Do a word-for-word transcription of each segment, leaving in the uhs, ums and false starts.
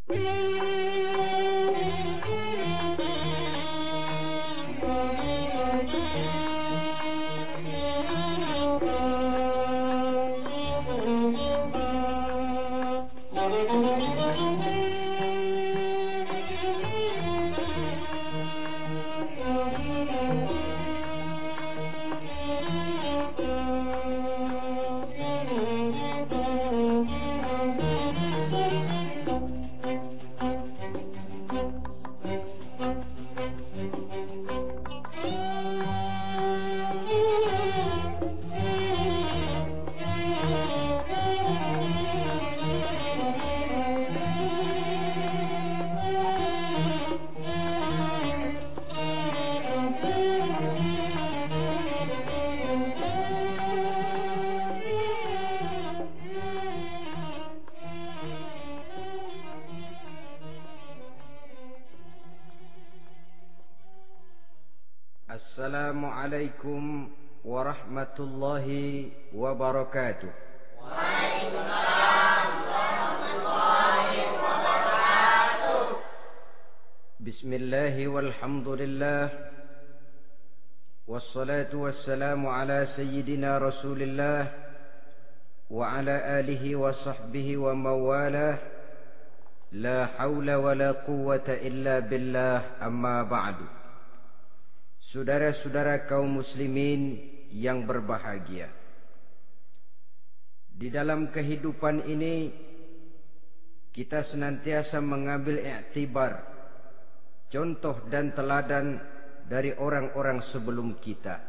Assalamualaikum warahmatullahi wabarakatuh. Waalaikumsalam warahmatullahi wabarakatuh. Bismillahi walhamdulillah. Wassalatu wassalamu ala sayyidina Rasulillah wa ala alihi wa sahbihi wa mawalah. La hawla wa la quwwata illa billah, amma ba'du. Saudara-saudara kaum muslimin yang berbahagia, di dalam kehidupan ini kita senantiasa mengambil iktibar, contoh dan teladan dari orang-orang sebelum kita.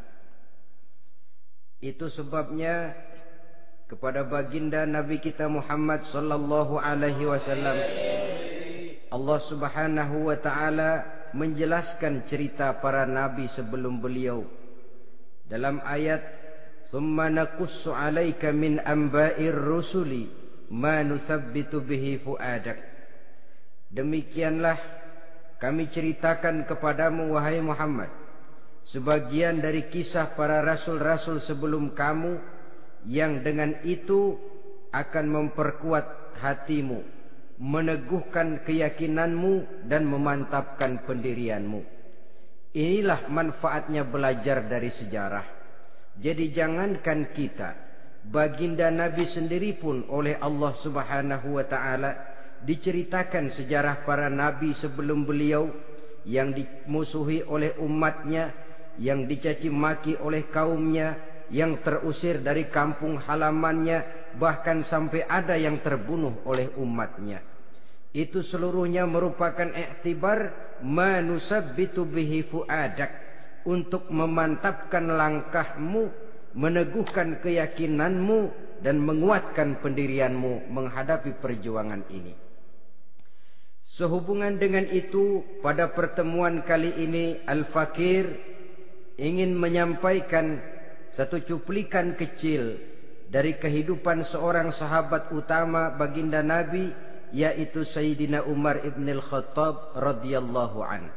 Itu sebabnya kepada baginda Nabi kita Muhammad sallallahu alaihi wasallam Allah Subhanahu wa taala menjelaskan cerita para nabi sebelum beliau dalam ayat "Tsumma naqussu 'alaika min anba'ir rusuli ma nusabbitu bihi fu'adak." Demikianlah kami ceritakan kepadamu wahai Muhammad sebagian dari kisah para rasul-rasul sebelum kamu yang dengan itu akan memperkuat hatimu, meneguhkan keyakinanmu dan memantapkan pendirianmu. Inilah manfaatnya belajar dari sejarah. Jadi jangankan kita, baginda Nabi sendiri pun oleh Allah Subhanahu wa taala diceritakan sejarah para nabi sebelum beliau yang dimusuhi oleh umatnya, yang dicaci maki oleh kaumnya, yang terusir dari kampung halamannya, bahkan sampai ada yang terbunuh oleh umatnya. Itu seluruhnya merupakan iktibar manusabbitu bihi fuadak, untuk memantapkan langkahmu, meneguhkan keyakinanmu dan menguatkan pendirianmu menghadapi perjuangan ini. Sehubungan dengan itu, pada pertemuan kali ini Al-Fakir ingin menyampaikan satu cuplikan kecil dari kehidupan seorang sahabat utama baginda Nabi, yaitu Sayyidina Umar ibn al-Khattab radhiyallahu an.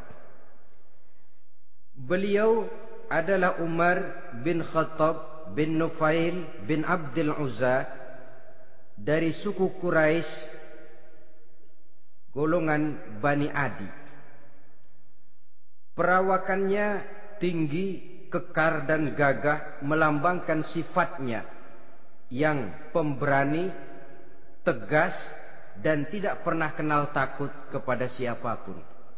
Beliau adalah Umar bin Khattab bin Nufail bin Abdul Uzza dari suku Quraisy golongan Bani Adi. Perawakannya tinggi, kekar dan gagah, melambangkan sifatnya yang pemberani, tegas, dan tidak pernah kenal takut kepada siapapun.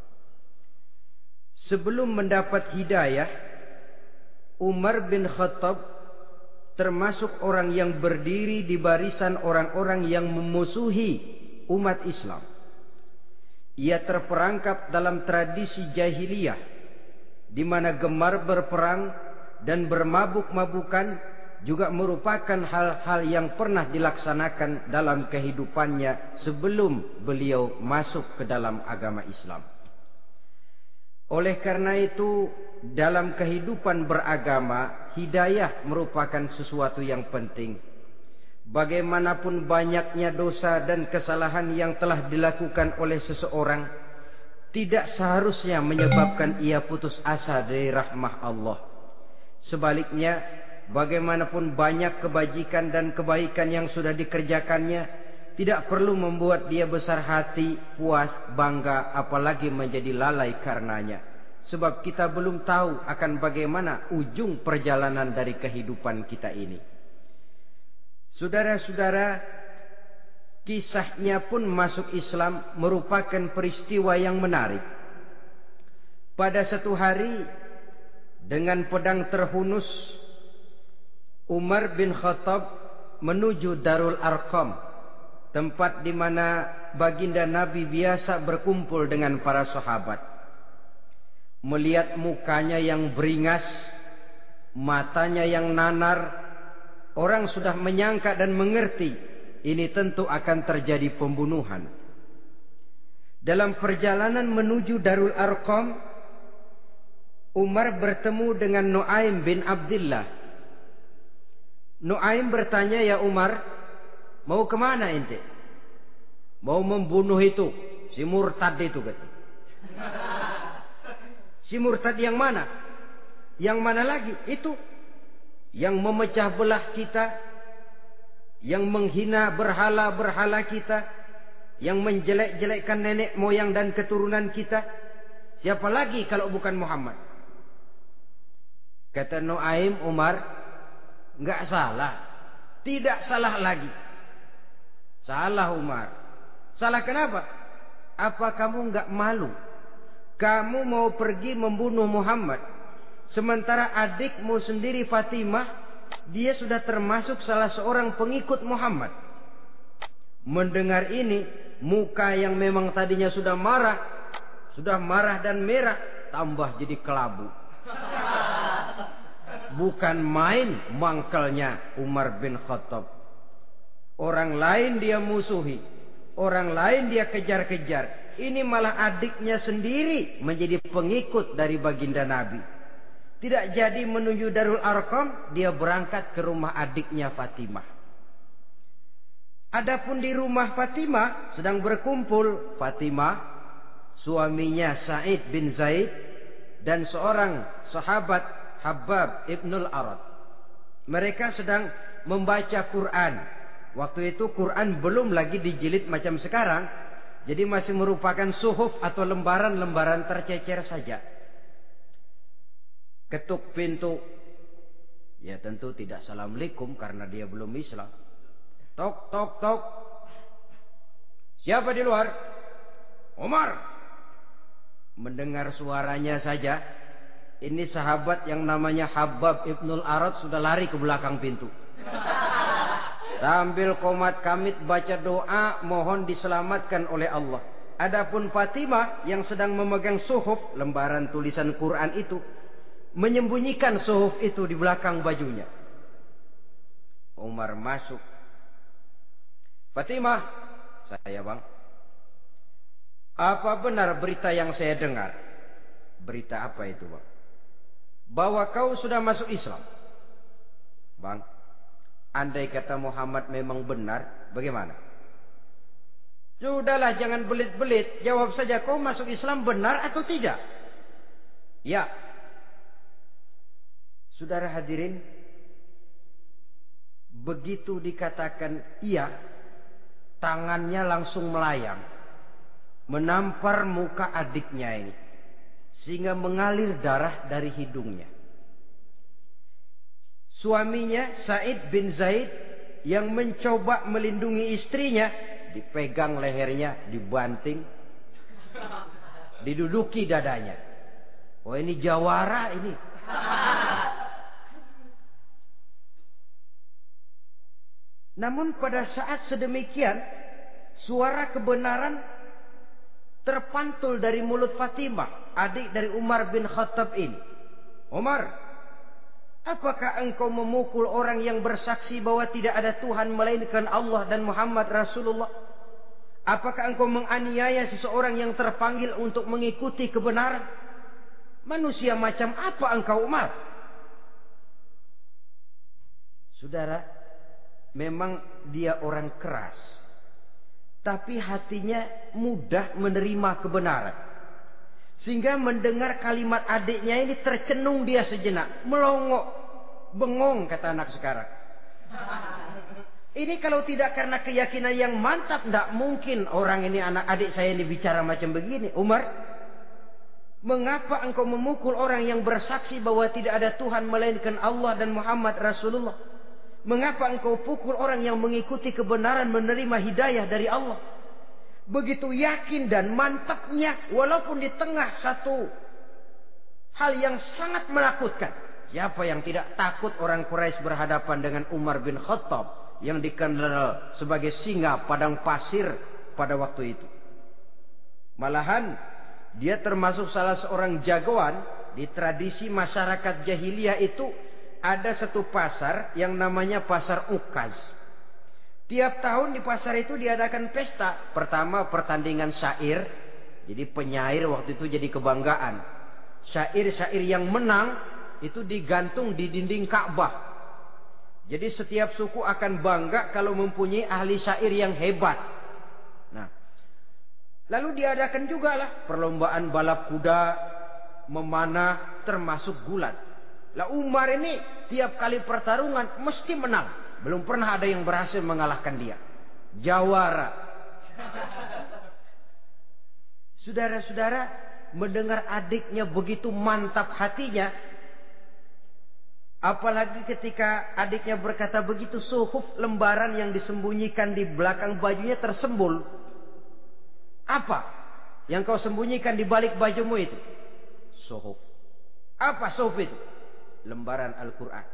Sebelum mendapat hidayah, Umar bin Khattab termasuk orang yang berdiri di barisan orang-orang yang memusuhi umat Islam. Ia terperangkap dalam tradisi jahiliyah, di mana gemar berperang dan bermabuk-mabukan juga merupakan hal-hal yang pernah dilaksanakan dalam kehidupannya sebelum beliau masuk ke dalam agama Islam. Oleh karena itu, dalam kehidupan beragama, hidayah merupakan sesuatu yang penting. Bagaimanapun banyaknya dosa dan kesalahan yang telah dilakukan oleh seseorang, tidak seharusnya menyebabkan ia putus asa dari rahmah Allah. Sebaliknya, bagaimanapun banyak kebajikan dan kebaikan yang sudah dikerjakannya, tidak perlu membuat dia besar hati, puas, bangga, apalagi menjadi lalai karenanya. Sebab kita belum tahu akan bagaimana ujung perjalanan dari kehidupan kita ini. Saudara-saudara, kisahnya pun masuk Islam merupakan peristiwa yang menarik. Pada satu hari, dengan pedang terhunus, Umar bin Khattab menuju Darul Arqam, tempat di mana baginda Nabi biasa berkumpul dengan para sahabat. Melihat mukanya yang beringas, matanya yang nanar, orang sudah menyangka dan mengerti ini tentu akan terjadi pembunuhan. Dalam perjalanan menuju Darul Arqam, Umar bertemu dengan Nuaim bin Abdullah. Nuaim bertanya, "Ya Umar, mau kemana ente?" "Mau membunuh itu, si murtad itu," kata. "Si murtad yang mana?" "Yang mana lagi? Itu yang memecah belah kita, yang menghina berhala-berhala kita, yang menjelek-jelekkan nenek moyang dan keturunan kita. Siapa lagi kalau bukan Muhammad?" Kata Nuaim, "Umar, enggak salah. Tidak salah lagi." "Salah Umar." "Salah kenapa? Apa kamu enggak malu? Kamu mau pergi membunuh Muhammad, sementara adikmu sendiri Fatimah, dia sudah termasuk salah seorang pengikut Muhammad." Mendengar ini, muka yang memang tadinya sudah marah, sudah marah dan merah, tambah jadi kelabu. Bukan main mangkelnya Umar bin Khattab. Orang lain dia musuhi, orang lain dia kejar-kejar. Ini malah adiknya sendiri menjadi pengikut dari baginda Nabi. Tidak jadi menuju Darul Arqam, dia berangkat ke rumah adiknya Fatimah. Adapun di rumah Fatimah sedang berkumpul Fatimah, suaminya Sa'id bin Zaid, dan seorang sahabat Habbab ibnul Arad. Mereka sedang membaca Quran. Waktu itu Quran belum lagi dijilid macam sekarang, jadi masih merupakan suhuf atau lembaran-lembaran tercecer saja. Ketuk pintu. Ya tentu tidak assalamualaikum karena dia belum Islam. Tok tok tok. "Siapa di luar?" "Umar." Mendengar suaranya saja, ini sahabat yang namanya Habbab ibnul Arad sudah lari ke belakang pintu. Sambil komat kamit baca doa mohon diselamatkan oleh Allah. Adapun Fatimah yang sedang memegang suhuf, lembaran tulisan Quran itu, menyembunyikan suhuf itu di belakang bajunya. Umar masuk. "Fatimah." "Saya bang." "Apa benar berita yang saya dengar?" "Berita apa itu bang?" "Bahwa kau sudah masuk Islam." "Bang, andai kata Muhammad memang benar, bagaimana?" "Sudahlah, jangan belit-belit. Jawab saja, kau masuk Islam benar atau tidak?" "Ya." Saudara hadirin, begitu dikatakan iya, tangannya langsung melayang, menampar muka adiknya ini, sehingga mengalir darah dari hidungnya. Suaminya Sa'id bin Zaid yang mencoba melindungi istrinya, dipegang lehernya, dibanting, diduduki dadanya. Oh, ini jawara ini. Namun pada saat sedemikian, suara kebenaran terpantul dari mulut Fatimah, adik dari Umar bin Khattab ini. "Umar, apakah engkau memukul orang yang bersaksi bahwa tidak ada Tuhan melainkan Allah dan Muhammad Rasulullah? Apakah engkau menganiaya seseorang yang terpanggil untuk mengikuti kebenaran? Manusia macam apa engkau, Umar?" Saudara, memang dia orang keras, tapi hatinya mudah menerima kebenaran. Sehingga mendengar kalimat adiknya ini tercenung dia sejenak, melongo, bengong kata anak sekarang. Ini kalau tidak karena keyakinan yang mantap, tidak mungkin orang ini, anak adik saya ini bicara macam begini. Umar, mengapa engkau memukul orang yang bersaksi bahwa tidak ada Tuhan melainkan Allah dan Muhammad Rasulullah? Mengapa engkau pukul orang yang mengikuti kebenaran, menerima hidayah dari Allah? Begitu yakin dan mantapnya, walaupun di tengah satu hal yang sangat menakutkan. Siapa yang tidak takut orang Quraisy berhadapan dengan Umar bin Khattab yang dikenal sebagai singa padang pasir pada waktu itu? Malahan dia termasuk salah seorang jagoan. Di tradisi masyarakat jahiliyah itu ada satu pasar yang namanya pasar Ukaz. Tiap tahun di pasar itu diadakan pesta. Pertama pertandingan syair. Jadi penyair waktu itu jadi kebanggaan. Syair-syair yang menang itu digantung di dinding Ka'bah. Jadi setiap suku akan bangga kalau mempunyai ahli syair yang hebat. Nah, lalu diadakan juga lah perlombaan balap kuda, memanah, termasuk gulat. Lah Umar ini tiap kali pertarungan mesti menang. Belum pernah ada yang berhasil mengalahkan dia. Jawara. Saudara-saudara, mendengar adiknya begitu mantap hatinya, apalagi ketika adiknya berkata begitu, suhuf, lembaran yang disembunyikan di belakang bajunya tersembul. Apa yang kau sembunyikan di balik bajumu itu? Suhuf. Apa suhuf itu? Lembaran Al-Quran.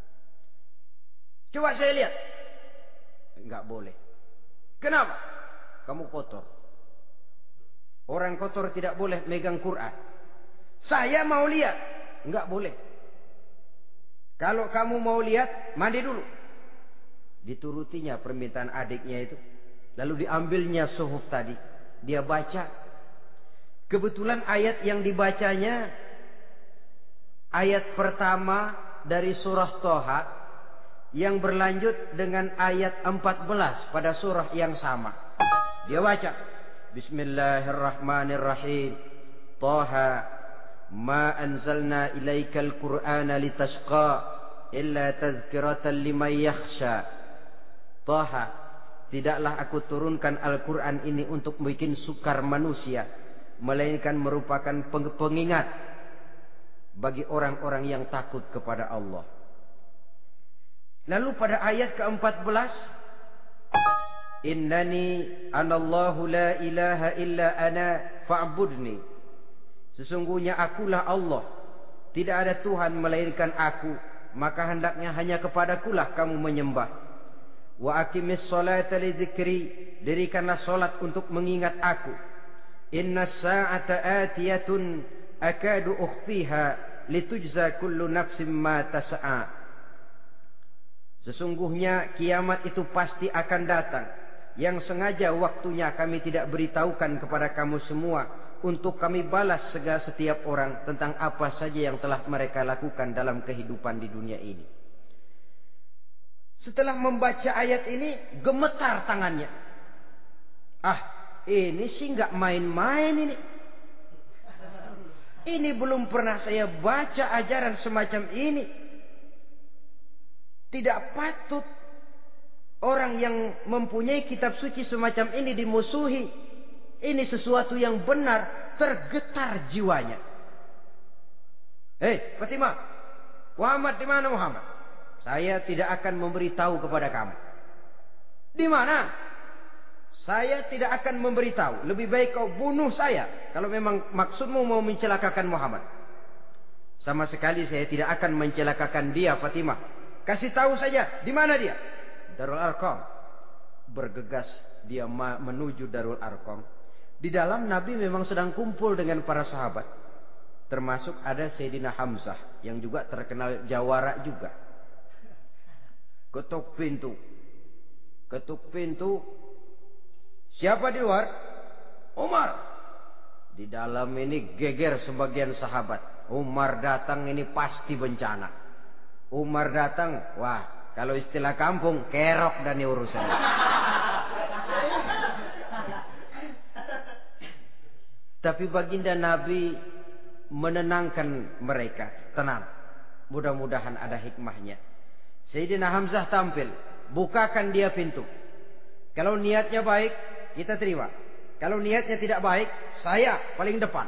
Coba saya lihat. Enggak boleh. Kenapa? Kamu kotor. Orang kotor tidak boleh megang Quran. Saya mau lihat. Enggak boleh. Kalau kamu mau lihat, mandi dulu. Diturutinya permintaan adiknya itu. Lalu diambilnya suhuf tadi. Dia baca. Kebetulan ayat yang dibacanya ayat pertama dari surah Toha yang berlanjut dengan ayat empat belas pada surah yang sama. Dia baca, Bismillahirrahmanirrahim. Toha Ma anzalna ilaikal Qur'ana litashqa illa tazkiratan liman yakhsha. Taha, tidaklah aku turunkan Al-Quran ini untuk bikin sukar manusia, melainkan merupakan pengingat bagi orang-orang yang takut kepada Allah. Lalu pada ayat keempat belas, Innani anallahu la ilaha illa ana fa'budni. Sesungguhnya akulah Allah, tidak ada Tuhan melainkan aku, maka hendaknya hanya kepadakulah kamu menyembah. Wa aqimis sholata li dzikri, dirikanlah salat untuk mengingat aku. Inna sa'ata atiyatun akadu ukhfiha litujza kullu nafsin ma tas'a. Sesungguhnya kiamat itu pasti akan datang, yang sengaja waktunya kami tidak beritahukan kepada kamu semua, untuk kami balas segala setiap orang tentang apa saja yang telah mereka lakukan dalam kehidupan di dunia ini. Setelah membaca ayat ini, gemetar tangannya. Ah, ini sih nggak main-main ini. Ini belum pernah saya baca ajaran semacam ini. Tidak patut orang yang mempunyai kitab suci semacam ini dimusuhi. Ini sesuatu yang benar, tergetar jiwanya. Hei, Fatimah, Muhammad di mana Muhammad? Saya tidak akan memberitahu kepada kamu. Di mana? Saya tidak akan memberitahu. Lebih baik kau bunuh saya kalau memang maksudmu mau mencelakakan Muhammad. Sama sekali saya tidak akan mencelakakan dia, Fatimah. Kasih tahu saja, di mana dia? Darul Arqam. Bergegas dia menuju Darul Arqam. Di dalam Nabi memang sedang kumpul dengan para sahabat. Termasuk ada Sayyidina Hamzah yang juga terkenal jawara juga. Ketuk pintu. Ketuk pintu. Siapa di luar? Umar. Di dalam ini geger sebagian sahabat. Umar datang ini pasti bencana. Umar datang, wah, kalau istilah kampung, kerok dan urusan. Tapi baginda Nabi menenangkan mereka. Tenang. Mudah-mudahan ada hikmahnya. Sayyidina Hamzah tampil. bukakan dia pintu. Kalau niatnya baik, kita terima. Kalau niatnya tidak baik, saya paling depan.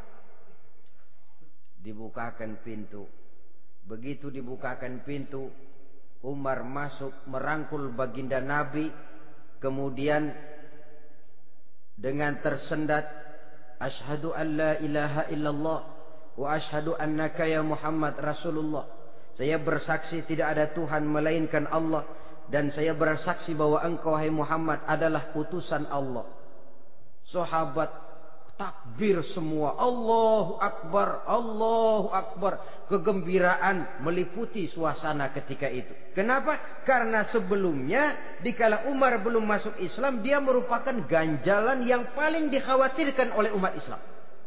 Dibukakan pintu. Begitu dibukakan pintu, Umar masuk merangkul baginda Nabi. Kemudian dengan tersendat, asyhadu an la ilaha illallah wa asyhadu annaka ya Muhammad Rasulullah. Saya bersaksi tidak ada Tuhan melainkan Allah, dan saya bersaksi bahwa engkau hai Muhammad adalah utusan Allah. Sahabat takbir semua, Allahu Akbar, Allahu Akbar. Kegembiraan meliputi suasana ketika itu. Kenapa? Karena sebelumnya dikala Umar belum masuk Islam, dia merupakan ganjalan yang paling dikhawatirkan oleh umat Islam.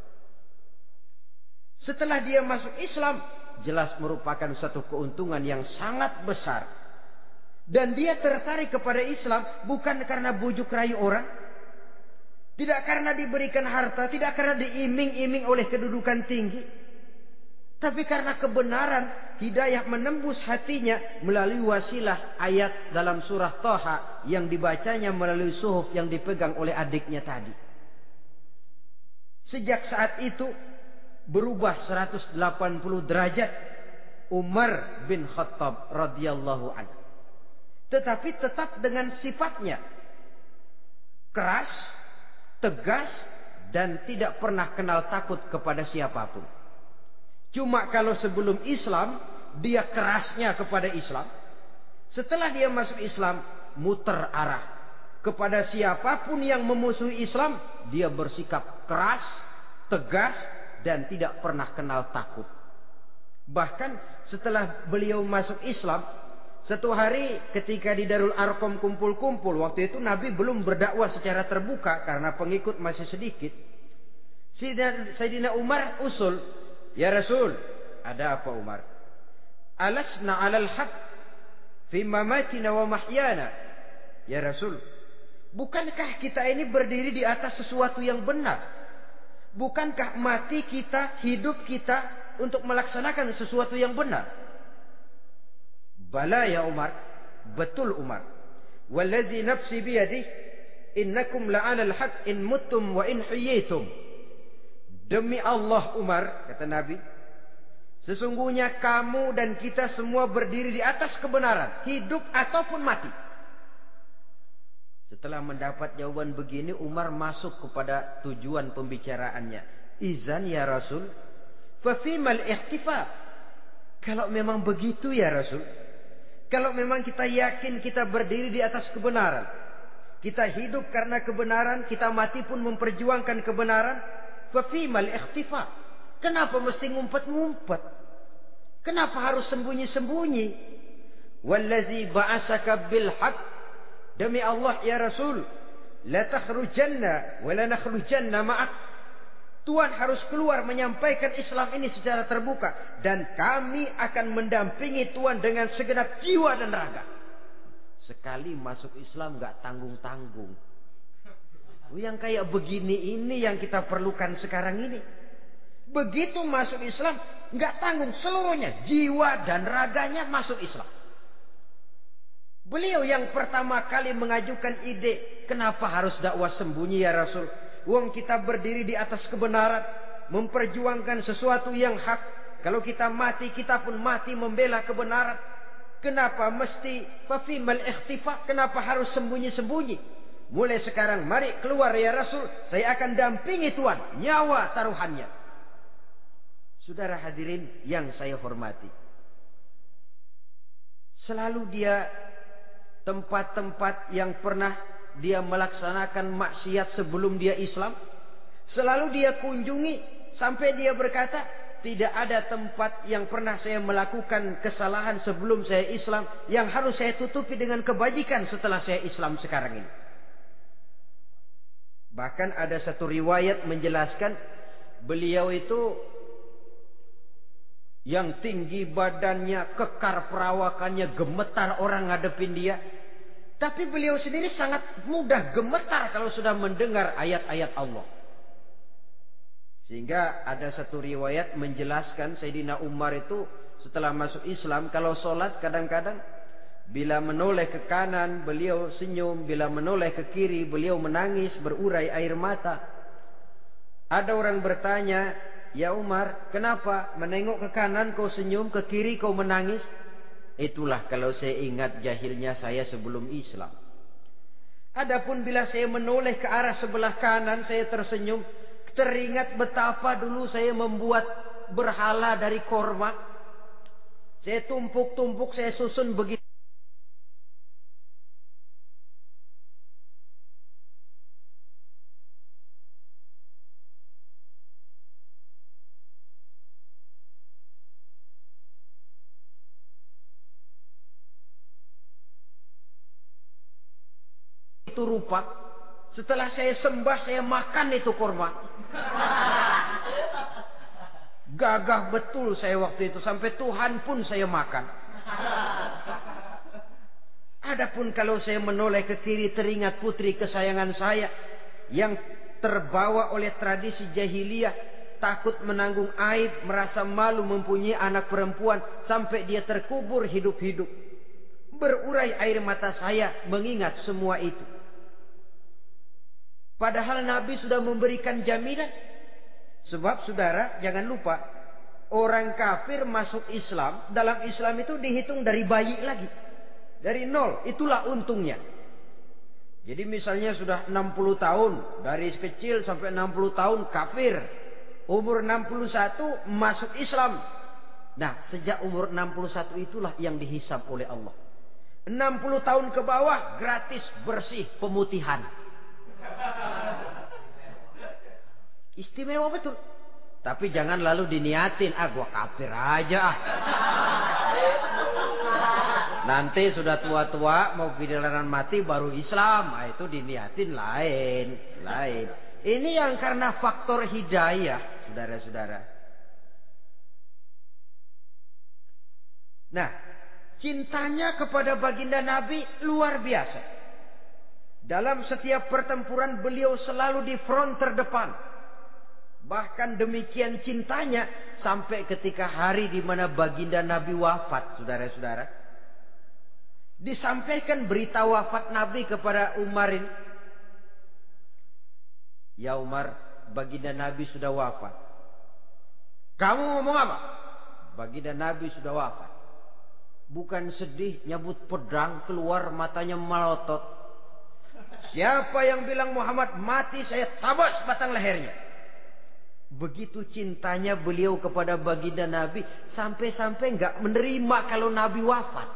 Setelah dia masuk Islam, jelas merupakan satu keuntungan yang sangat besar. Dan dia tertarik kepada Islam bukan karena bujuk rayu orang, tidak karena diberikan harta, tidak karena diiming-iming oleh kedudukan tinggi, tapi karena kebenaran. Hidayah menembus hatinya melalui wasilah ayat dalam surah Thaha yang dibacanya melalui suhuf yang dipegang oleh adiknya tadi. Sejak saat itu berubah seratus delapan puluh derajat Umar bin Khattab radhiyallahu anhu. Tetapi tetap dengan sifatnya keras, tegas, dan tidak pernah kenal takut kepada siapapun. Cuma kalau sebelum Islam dia kerasnya kepada Islam, setelah dia masuk Islam muter arah. Kepada siapapun yang memusuhi Islam dia bersikap keras, tegas, dan tidak pernah kenal takut. Bahkan setelah beliau masuk Islam, satu hari ketika di Darul Arqam kumpul-kumpul, waktu itu Nabi belum berdakwah secara terbuka karena pengikut masih sedikit. Sayyidina Umar usul, ya Rasul, ada apa Umar? Alasna alal haq fi mamatina wa mahyana. Ya Rasul, bukankah kita ini berdiri di atas sesuatu yang benar? Bukankah mati kita, hidup kita untuk melaksanakan sesuatu yang benar? Bala ya Umar, betul Umar. Wallazi nafsi biyadih, innakum la'alal haq in muttum wa in hiyitum. Demi Allah Umar, kata Nabi, sesungguhnya kamu dan kita semua berdiri di atas kebenaran, hidup ataupun mati. Setelah mendapat jawaban begini, Umar masuk kepada tujuan pembicaraannya. Izan ya Rasul, fa fimal ihtifa. Kalau memang begitu ya Rasul, kalau memang kita yakin kita berdiri di atas kebenaran, kita hidup karena kebenaran, kita mati pun memperjuangkan kebenaran, fa fimal ihtifa. Kenapa mesti ngumpet-ngumpet? Kenapa harus sembunyi-sembunyi? Wallazi ba'asaka bil haqq, demi Allah ya Rasul, la takhrujanna wa la nakhrujanna ma'ak. Tuhan harus keluar menyampaikan Islam ini secara terbuka, dan kami akan mendampingi Tuhan dengan segenap jiwa dan raga. Sekali masuk Islam gak tanggung-tanggung. Yang kayak begini ini yang kita perlukan sekarang ini. Begitu masuk Islam gak tanggung seluruhnya, jiwa dan raganya masuk Islam. Beliau yang pertama kali mengajukan ide, kenapa harus dakwah sembunyi ya Rasul? Wong kita berdiri di atas kebenaran, memperjuangkan sesuatu yang hak. Kalau kita mati, kita pun mati membela kebenaran. Kenapa mesti fafimal ikhtifa? Kenapa harus sembunyi-sembunyi? Mulai sekarang mari keluar ya Rasul, saya akan dampingi Tuhan, nyawa taruhannya. Saudara hadirin yang saya hormati, selalu dia tempat-tempat yang pernah dia melaksanakan maksiat sebelum dia Islam, selalu dia kunjungi, sampai dia berkata, tidak ada tempat yang pernah saya melakukan kesalahan sebelum saya Islam yang harus saya tutupi dengan kebajikan setelah saya Islam sekarang ini. Bahkan ada satu riwayat menjelaskan beliau itu yang tinggi badannya, kekar perawakannya, gemetar orang ngadepin dia. Tapi beliau sendiri sangat mudah gemetar kalau sudah mendengar ayat-ayat Allah. Sehingga ada satu riwayat menjelaskan Sayyidina Umar itu setelah masuk Islam, kalau sholat kadang-kadang Bila menoleh ke kanan, beliau senyum. Bila menoleh ke kiri, beliau menangis, berurai air mata. Ada orang bertanya, "Ya Umar, kenapa menengok ke kanan kau senyum, ke kiri kau menangis?" Itulah kalau saya ingat jahilnya saya sebelum Islam. Adapun bila saya menoleh ke arah sebelah kanan, saya tersenyum. Teringat betapa dulu saya membuat berhala dari korma. Saya tumpuk-tumpuk, saya susun begitu. Itu rupa. Setelah saya sembah, saya makan itu korma. Gagah betul saya waktu itu. Sampai Tuhan pun saya makan. Adapun kalau saya menoleh ke kiri, teringat putri kesayangan saya yang terbawa oleh tradisi jahiliyah, takut menanggung aib, merasa malu mempunyai anak perempuan, sampai dia terkubur hidup-hidup. Berurai air mata saya mengingat semua itu. Padahal Nabi sudah memberikan jaminan. Sebab saudara jangan lupa, orang kafir masuk Islam, dalam Islam itu dihitung dari bayi lagi. Dari nol, itulah untungnya. Jadi misalnya sudah enam puluh tahun, dari kecil sampai enam puluh tahun kafir. Umur enam puluh satu masuk Islam. Nah, sejak umur enam puluh satu itulah yang dihisab oleh Allah. enam puluh tahun ke bawah gratis bersih pemutihan. Istimewa betul. Tapi jangan lalu diniatin, ah gua kafir aja ah. Nanti sudah tua-tua mau giliran mati baru Islam. Nah, itu diniatin lain, lain. Ini yang karena faktor hidayah, saudara-saudara. Nah, cintanya kepada baginda Nabi luar biasa. Dalam setiap pertempuran beliau selalu di front terdepan. Bahkan demikian cintanya sampai ketika hari di mana baginda Nabi wafat, saudara-saudara. Disampaikan berita wafat Nabi kepada Umarin. Ya Umar, baginda Nabi sudah wafat. Kamu ngomong apa? Baginda Nabi sudah wafat. Bukan sedih, nyabut pedang, keluar matanya melotot. Siapa yang bilang Muhammad mati, saya tabas batang lehernya. Begitu cintanya beliau kepada baginda Nabi, sampai-sampai enggak menerima kalau Nabi wafat.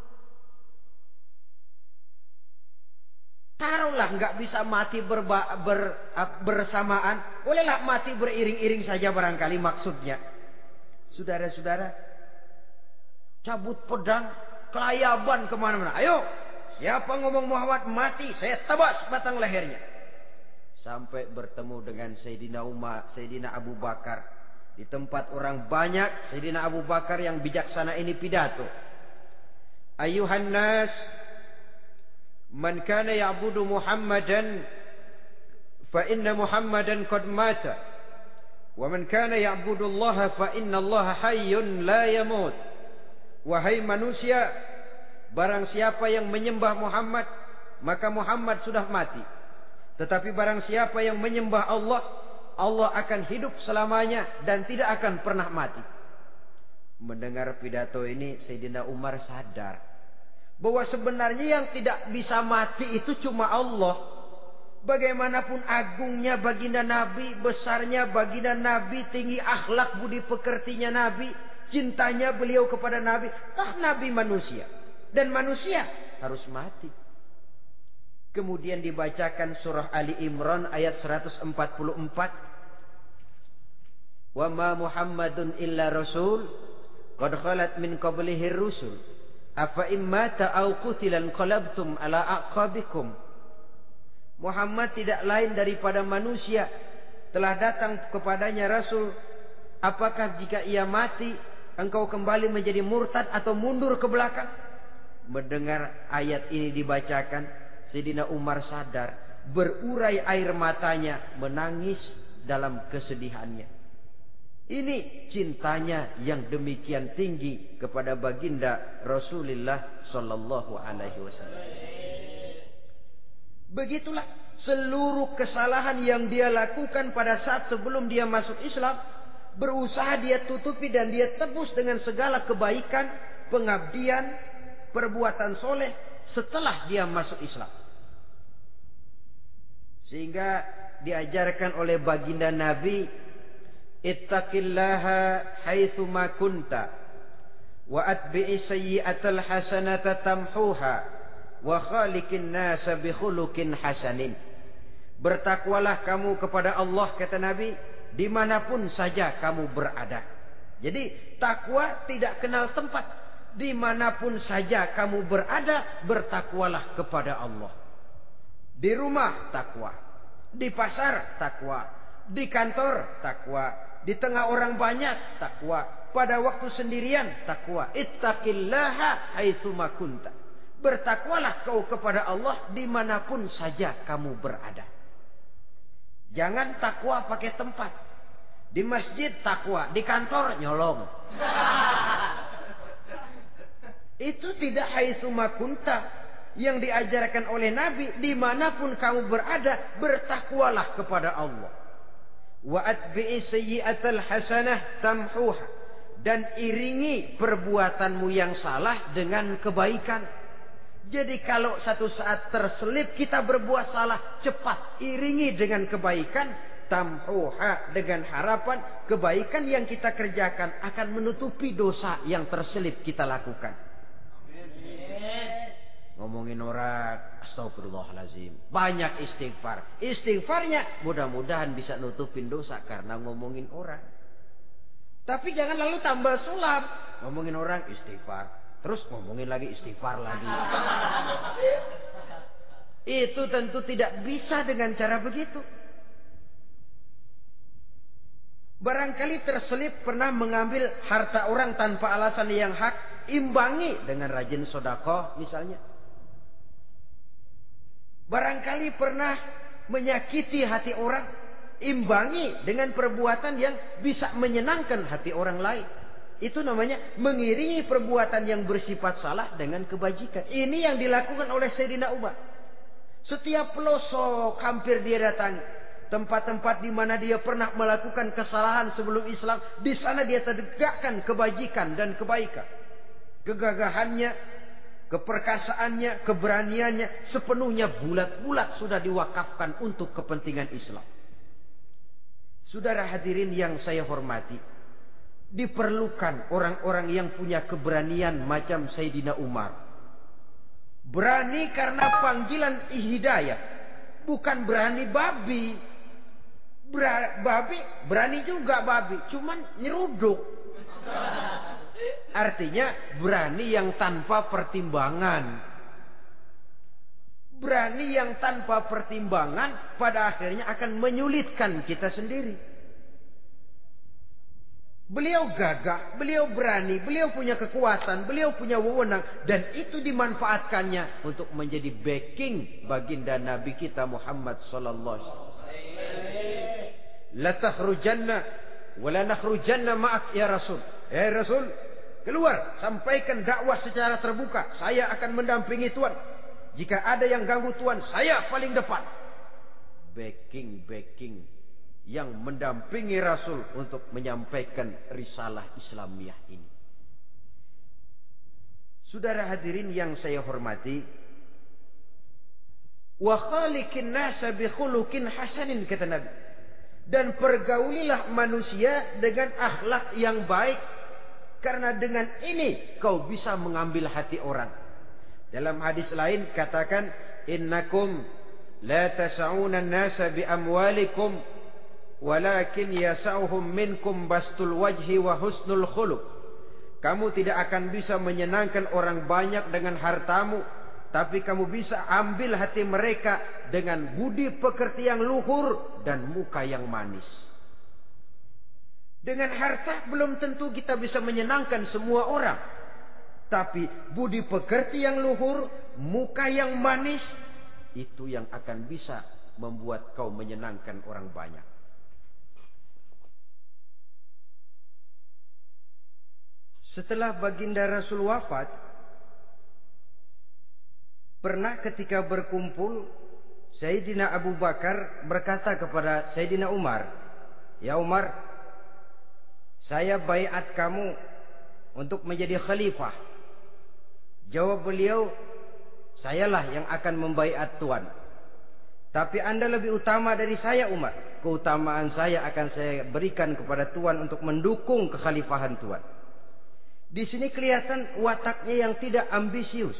Taruhlah enggak bisa mati berba, ber, bersamaan, bolehlah mati beriring-iring saja barangkali maksudnya. Saudara-saudara, cabut pedang, kelayaban kemana-mana. Ayo, siapa ngomong Muhammad mati, saya tabas batang lehernya. Sampai bertemu dengan Sayyidina Umar, Sayyidina Abu Bakar. Di tempat orang banyak, Sayyidina Abu Bakar yang bijaksana ini pidato. Ayuhan nas, man kana ya'budu Muhammadan, fa inna Muhammadan qad mata. Wa man kana ya'budu Allah, fa inna Allah hayyun la yamut. Wahai manusia, barang siapa yang menyembah Muhammad, maka Muhammad sudah mati. Tetapi barang siapa yang menyembah Allah, Allah akan hidup selamanya dan tidak akan pernah mati. Mendengar pidato ini, Sayyidina Umar sadar bahwa sebenarnya yang tidak bisa mati itu cuma Allah. Bagaimanapun agungnya baginda Nabi, besarnya baginda Nabi, tinggi akhlak budi pekertinya Nabi, cintanya beliau kepada Nabi, toh Nabi manusia. Dan manusia harus mati. Kemudian dibacakan surah Ali Imran ayat seratus empat puluh empat. Wa ma Muhammadun illa rasul qad khalat min qablihi rusul afa immata aw qutilan qalabtum ala aqabikum. Muhammad tidak lain daripada manusia, telah datang kepadanya rasul. Apakah jika ia mati engkau kembali menjadi murtad atau mundur ke belakang? Mendengar ayat ini dibacakan, Sayyidina Umar sadar, berurai air matanya, menangis dalam kesedihannya. Ini cintanya yang demikian tinggi kepada baginda Rasulullah sallallahu alaihi wasallam. Begitulah seluruh kesalahan yang dia lakukan pada saat sebelum dia masuk Islam, berusaha dia tutupi dan dia tebus dengan segala kebaikan, pengabdian, perbuatan soleh setelah dia masuk Islam. Sehingga diajarkan oleh baginda Nabi, ittaqillaha haitsu ma kunta wa atbi'i sayyi'atal hasanata tamhuha wa khaliqin nasa bi khuluqin hasanin. Bertakwalah kamu kepada Allah, kata Nabi, dimanapun saja kamu berada. Jadi takwa tidak kenal tempat. Dimanapun saja kamu berada, bertakwalah kepada Allah. Di rumah takwa, di pasar takwa, di kantor takwa, di tengah orang banyak takwa, pada waktu sendirian takwa. Ittaqillaha haitsu ma kunta. Bertakwalah kau kepada Allah dimanapun saja kamu berada. Jangan takwa pakai tempat. Di masjid takwa, di kantor nyolong. Itu tidak haitsu ma kunta. Yang diajarkan oleh Nabi, dimanapun kamu berada, bertakwalah kepada Allah. Wa atbi'i sayyi'atal hasanah tamhuha. Dan iringi perbuatanmu yang salah dengan kebaikan. Jadi kalau satu saat terselip kita berbuat salah, cepat iringi dengan kebaikan. Tamhuha, dengan harapan kebaikan yang kita kerjakan akan menutupi dosa yang terselip kita lakukan. Ngomongin orang, astagfirullahalazim, banyak istighfar. Istighfarnya mudah-mudahan bisa nutupin dosa karena ngomongin orang. Tapi jangan lalu tambah sulap. Ngomongin orang istighfar, terus ngomongin lagi istighfar lagi. Itu tentu tidak bisa dengan cara begitu. Barangkali terselip pernah mengambil harta orang tanpa alasan yang hak, imbangi dengan rajin sedekah misalnya. Barangkali pernah menyakiti hati orang, imbangi dengan perbuatan yang bisa menyenangkan hati orang lain. Itu namanya mengiringi perbuatan yang bersifat salah dengan kebajikan. Ini yang dilakukan oleh Sayyidina Umar. Setiap pelosok hampir dia datangi. Tempat-tempat di mana dia pernah melakukan kesalahan sebelum Islam, di sana dia tegakkan kebajikan dan kebaikan. Kegagahannya, keperkasaannya, keberaniannya sepenuhnya bulat-bulat sudah diwakafkan untuk kepentingan Islam. Saudara hadirin yang saya hormati, diperlukan orang-orang yang punya keberanian macam Sayyidina Umar. Berani karena panggilan hidayah, bukan berani babi. Ber babi berani juga babi, cuman nyeruduk. Artinya berani yang tanpa pertimbangan. Berani yang tanpa pertimbangan pada akhirnya akan menyulitkan kita sendiri. Beliau gagah, beliau berani, beliau punya kekuatan, beliau punya wewenang, dan itu dimanfaatkannya untuk menjadi backing baginda Nabi kita Muhammad sallallahu alaihi wasallam. La takhrujanna wa la nakhrujanna ma'ak ya Rasul. Ya Rasul, keluar, sampaikan dakwah secara terbuka. Saya akan mendampingi Tuhan. Jika ada yang ganggu Tuhan, saya paling depan. Backing-backing yang mendampingi Rasul untuk menyampaikan risalah Islamiyah ini. Saudara hadirin yang saya hormati, wa khaliqin nasa bi khuluqin hasanin, kata Nabi. Dan pergaulilah manusia dengan akhlak yang baik, karena dengan ini kau bisa mengambil hati orang. Dalam hadis lain katakan, innakum la tas'una an-nasa bi amwalikum walakin yas'uhum minkum bastul wajhi wa husnul khuluq. Kamu tidak akan bisa menyenangkan orang banyak dengan hartamu, tapi kamu bisa ambil hati mereka dengan budi pekerti yang luhur dan muka yang manis. Dengan harta belum tentu kita bisa menyenangkan semua orang. Tapi budi pekerti yang luhur, muka yang manis, itu yang akan bisa membuat kau menyenangkan orang banyak. Setelah baginda Rasul wafat, pernah ketika berkumpul, Sayyidina Abu Bakar berkata kepada Sayyidina Umar, "Ya Umar, saya baiat kamu untuk menjadi khalifah." Jawab beliau, "Sayalah yang akan membaiat Tuan. Tapi Anda lebih utama dari saya Umar. Keutamaan saya akan saya berikan kepada Tuan untuk mendukung kekhalifahan Tuan." Di sini kelihatan wataknya yang tidak ambisius.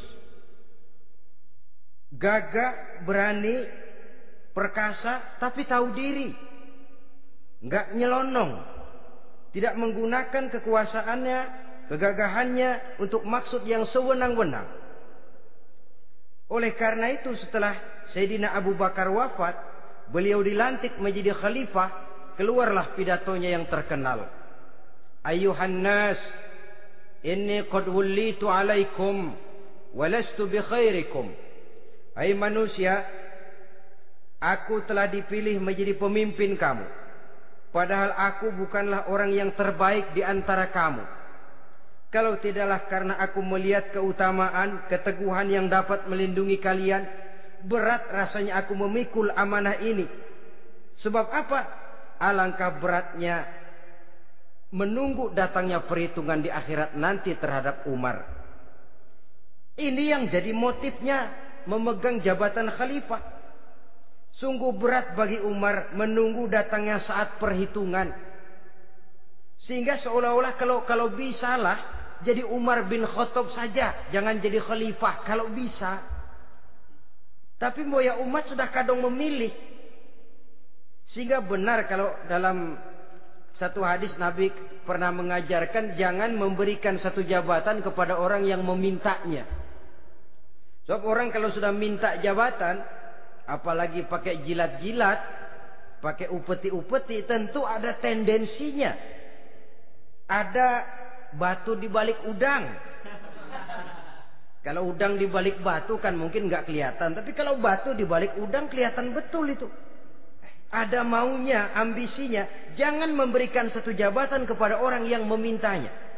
Gagah, berani, perkasa, tapi tahu diri. Enggak nyelonong. Tidak menggunakan kekuasaannya, kegagahannya untuk maksud yang sewenang-wenang. Oleh karena itu setelah Sayyidina Abu Bakar wafat, beliau dilantik menjadi khalifah, keluarlah pidatonya yang terkenal. "Ayyuhan nas, inni qad wullitu alaikum walastu bi khairikum." Hai manusia, aku telah dipilih menjadi pemimpin kamu, padahal aku bukanlah orang yang terbaik di antara kamu. Kalau tidaklah karena aku melihat keutamaan, keteguhan yang dapat melindungi kalian, berat rasanya aku memikul amanah ini. Sebab apa? Alangkah beratnya menunggu datangnya perhitungan di akhirat nanti terhadap Umar. Ini yang jadi motifnya memegang jabatan khalifah. Sungguh berat bagi Umar menunggu datangnya saat perhitungan. Sehingga seolah-olah kalau kalau bisalah jadi Umar bin Khattab saja, jangan jadi khalifah kalau bisa. Tapi moya umat sudah kadang memilih. Sehingga benar kalau dalam satu hadis Nabi pernah mengajarkan jangan memberikan satu jabatan kepada orang yang memintanya. Sebab orang kalau sudah minta jabatan, apalagi pakai jilat-jilat, pakai upeti-upeti, tentu ada tendensinya. Ada batu di balik udang. Kalau udang di balik batu kan mungkin nggak kelihatan, tapi kalau batu di balik udang kelihatan betul itu. Ada maunya, ambisinya. Jangan memberikan satu jabatan kepada orang yang memintanya.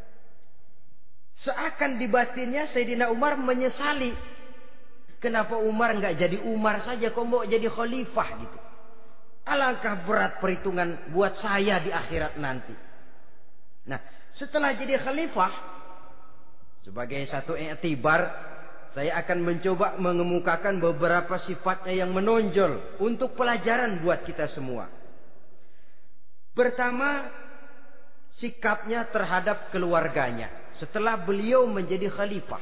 Seakan di batinnya Sayyidina Umar menyesali. Kenapa Umar nggak jadi Umar saja, kok mau jadi khalifah gitu. Alangkah berat perhitungan buat saya di akhirat nanti. Nah, setelah jadi khalifah, sebagai satu i'tibar, saya akan mencoba mengemukakan beberapa sifatnya yang menonjol untuk pelajaran buat kita semua. Pertama, sikapnya terhadap keluarganya setelah beliau menjadi khalifah.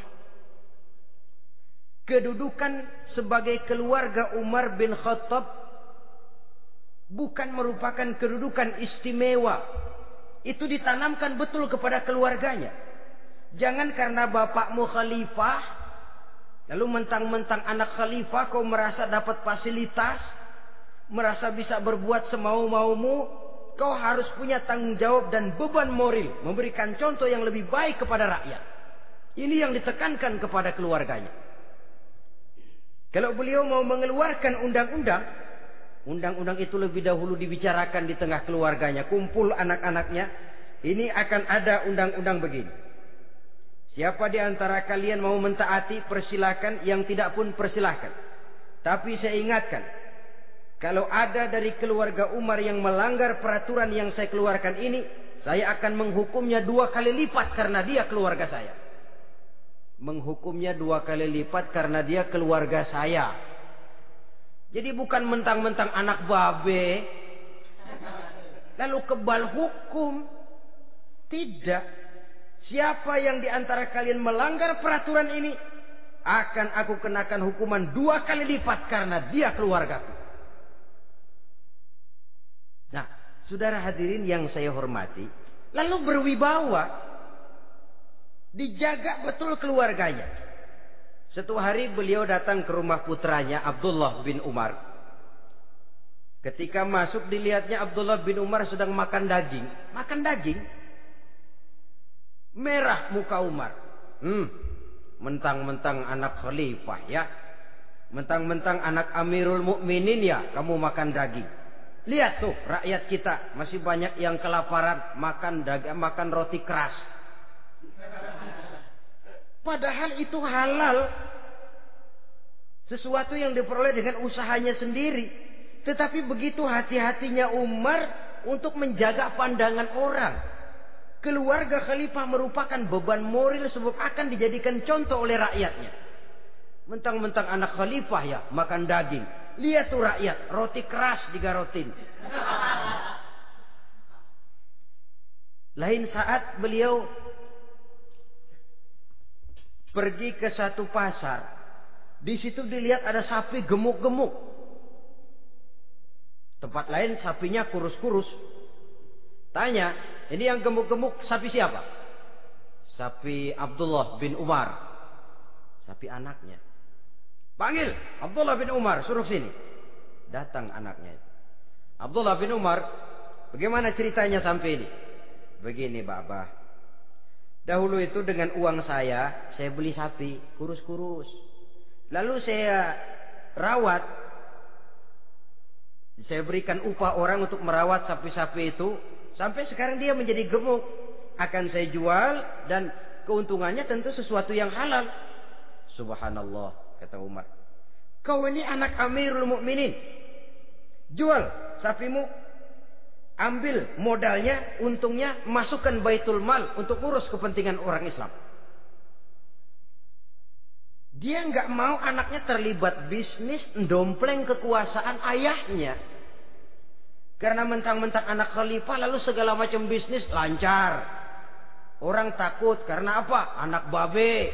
Kedudukan sebagai keluarga Umar bin Khattab bukan merupakan kedudukan istimewa. Itu ditanamkan betul kepada keluarganya. Jangan karena bapakmu khalifah, lalu mentang-mentang anak khalifah kau merasa dapat fasilitas, merasa bisa berbuat semau-maumu, kau harus punya tanggung jawab dan beban moral, memberikan contoh yang lebih baik kepada rakyat. Ini yang ditekankan kepada keluarganya. Kalau beliau mau mengeluarkan undang-undang, undang-undang itu lebih dahulu dibicarakan di tengah keluarganya, kumpul anak-anaknya, ini akan ada undang-undang begini. Siapa di antara kalian mau mentaati, persilakan, yang tidak pun persilakan. Tapi saya ingatkan, kalau ada dari keluarga Umar yang melanggar peraturan yang saya keluarkan ini, saya akan menghukumnya dua kali lipat karena dia keluarga saya. Menghukumnya dua kali lipat karena dia keluarga saya. Jadi bukan mentang-mentang anak babe, lalu kebal hukum. Tidak. Siapa yang di antara kalian melanggar peraturan ini, akan aku kenakan hukuman dua kali lipat karena dia keluargaku. Nah, saudara hadirin yang saya hormati, lalu berwibawa, dijaga betul keluarganya. Suatu hari beliau datang ke rumah putranya Abdullah bin Umar. Ketika masuk dilihatnya Abdullah bin Umar sedang makan daging. Makan daging. Merah muka Umar. Hmm, mentang-mentang anak khalifah ya. Mentang-mentang anak Amirul Mukminin ya, kamu makan daging. Lihat tuh rakyat kita masih banyak yang kelaparan, makan daging, makan roti keras. Padahal itu halal. Sesuatu yang diperoleh dengan usahanya sendiri. Tetapi begitu hati-hatinya Umar untuk menjaga pandangan orang. Keluarga khalifah merupakan beban moral sebab akan dijadikan contoh oleh rakyatnya. Mentang-mentang anak khalifah ya makan daging. Lihat tuh rakyat, roti keras digarotin. Lain saat beliau pergi ke satu pasar. Di situ dilihat ada sapi gemuk-gemuk. Tempat lain sapinya kurus-kurus. Tanya, ini yang gemuk-gemuk sapi siapa? Sapi Abdullah bin Umar. Sapi anaknya. Panggil Abdullah bin Umar, suruh sini. Datang anaknya. Abdullah bin Umar, bagaimana ceritanya sampai ini? Begini, Bapak. Dahulu itu dengan uang saya, saya beli sapi kurus-kurus. Lalu saya rawat. Saya berikan upah orang untuk merawat sapi-sapi itu. Sampai sekarang dia menjadi gemuk. Akan saya jual dan keuntungannya tentu sesuatu yang halal. Subhanallah, kata Umar. Kau ini anak Amirul Mukminin. Jual sapimu. Ambil modalnya, untungnya, masukkan Baitul Mal untuk urus kepentingan orang Islam. Dia nggak mau anaknya terlibat bisnis, ndompleng kekuasaan ayahnya. Karena mentang-mentang anak khalifah lalu segala macam bisnis lancar. Orang takut karena apa? Anak babe.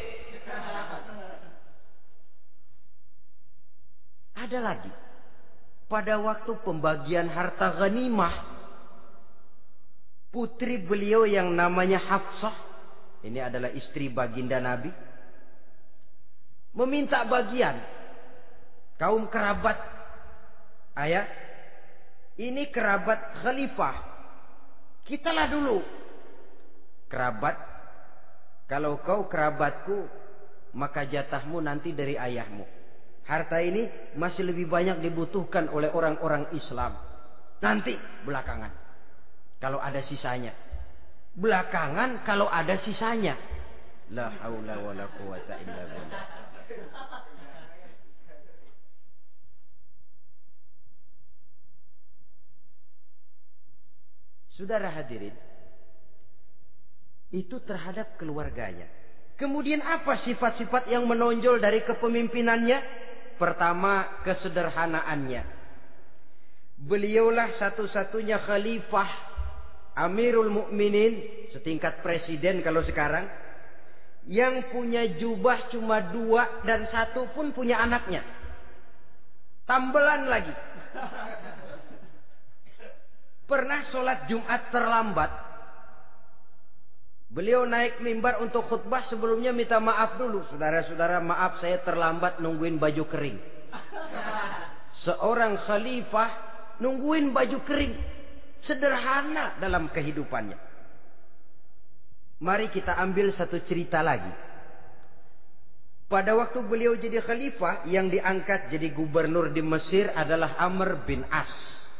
Ada lagi. Pada waktu pembagian harta ghanimah, putri beliau yang namanya Hafsah, ini adalah istri baginda Nabi, meminta bagian. Kaum kerabat ayah, ini kerabat khalifah, kitalah dulu kerabat. Kalau kau kerabatku, maka jatahmu nanti dari ayahmu. Harta ini masih lebih banyak dibutuhkan oleh orang-orang Islam. Nanti belakangan, kalau ada sisanya. Belakangan kalau ada sisanya. La haula wala quwata illa billah. Saudara hadirin, itu terhadap keluarganya. Kemudian apa sifat-sifat yang menonjol dari kepemimpinannya? Pertama, kesederhanaannya. Beliaulah satu-satunya khalifah, Amirul Mukminin, setingkat presiden kalau sekarang, yang punya jubah cuma dua dan satu pun punya anaknya. Tambelan lagi. Pernah sholat Jumat terlambat. Beliau naik mimbar untuk khutbah, sebelumnya minta maaf dulu. Saudara-saudara, maaf saya terlambat nungguin baju kering. Seorang khalifah nungguin baju kering. Sederhana dalam kehidupannya. Mari kita ambil satu cerita lagi. Pada waktu beliau jadi khalifah, yang diangkat jadi gubernur di Mesir adalah Amr bin As.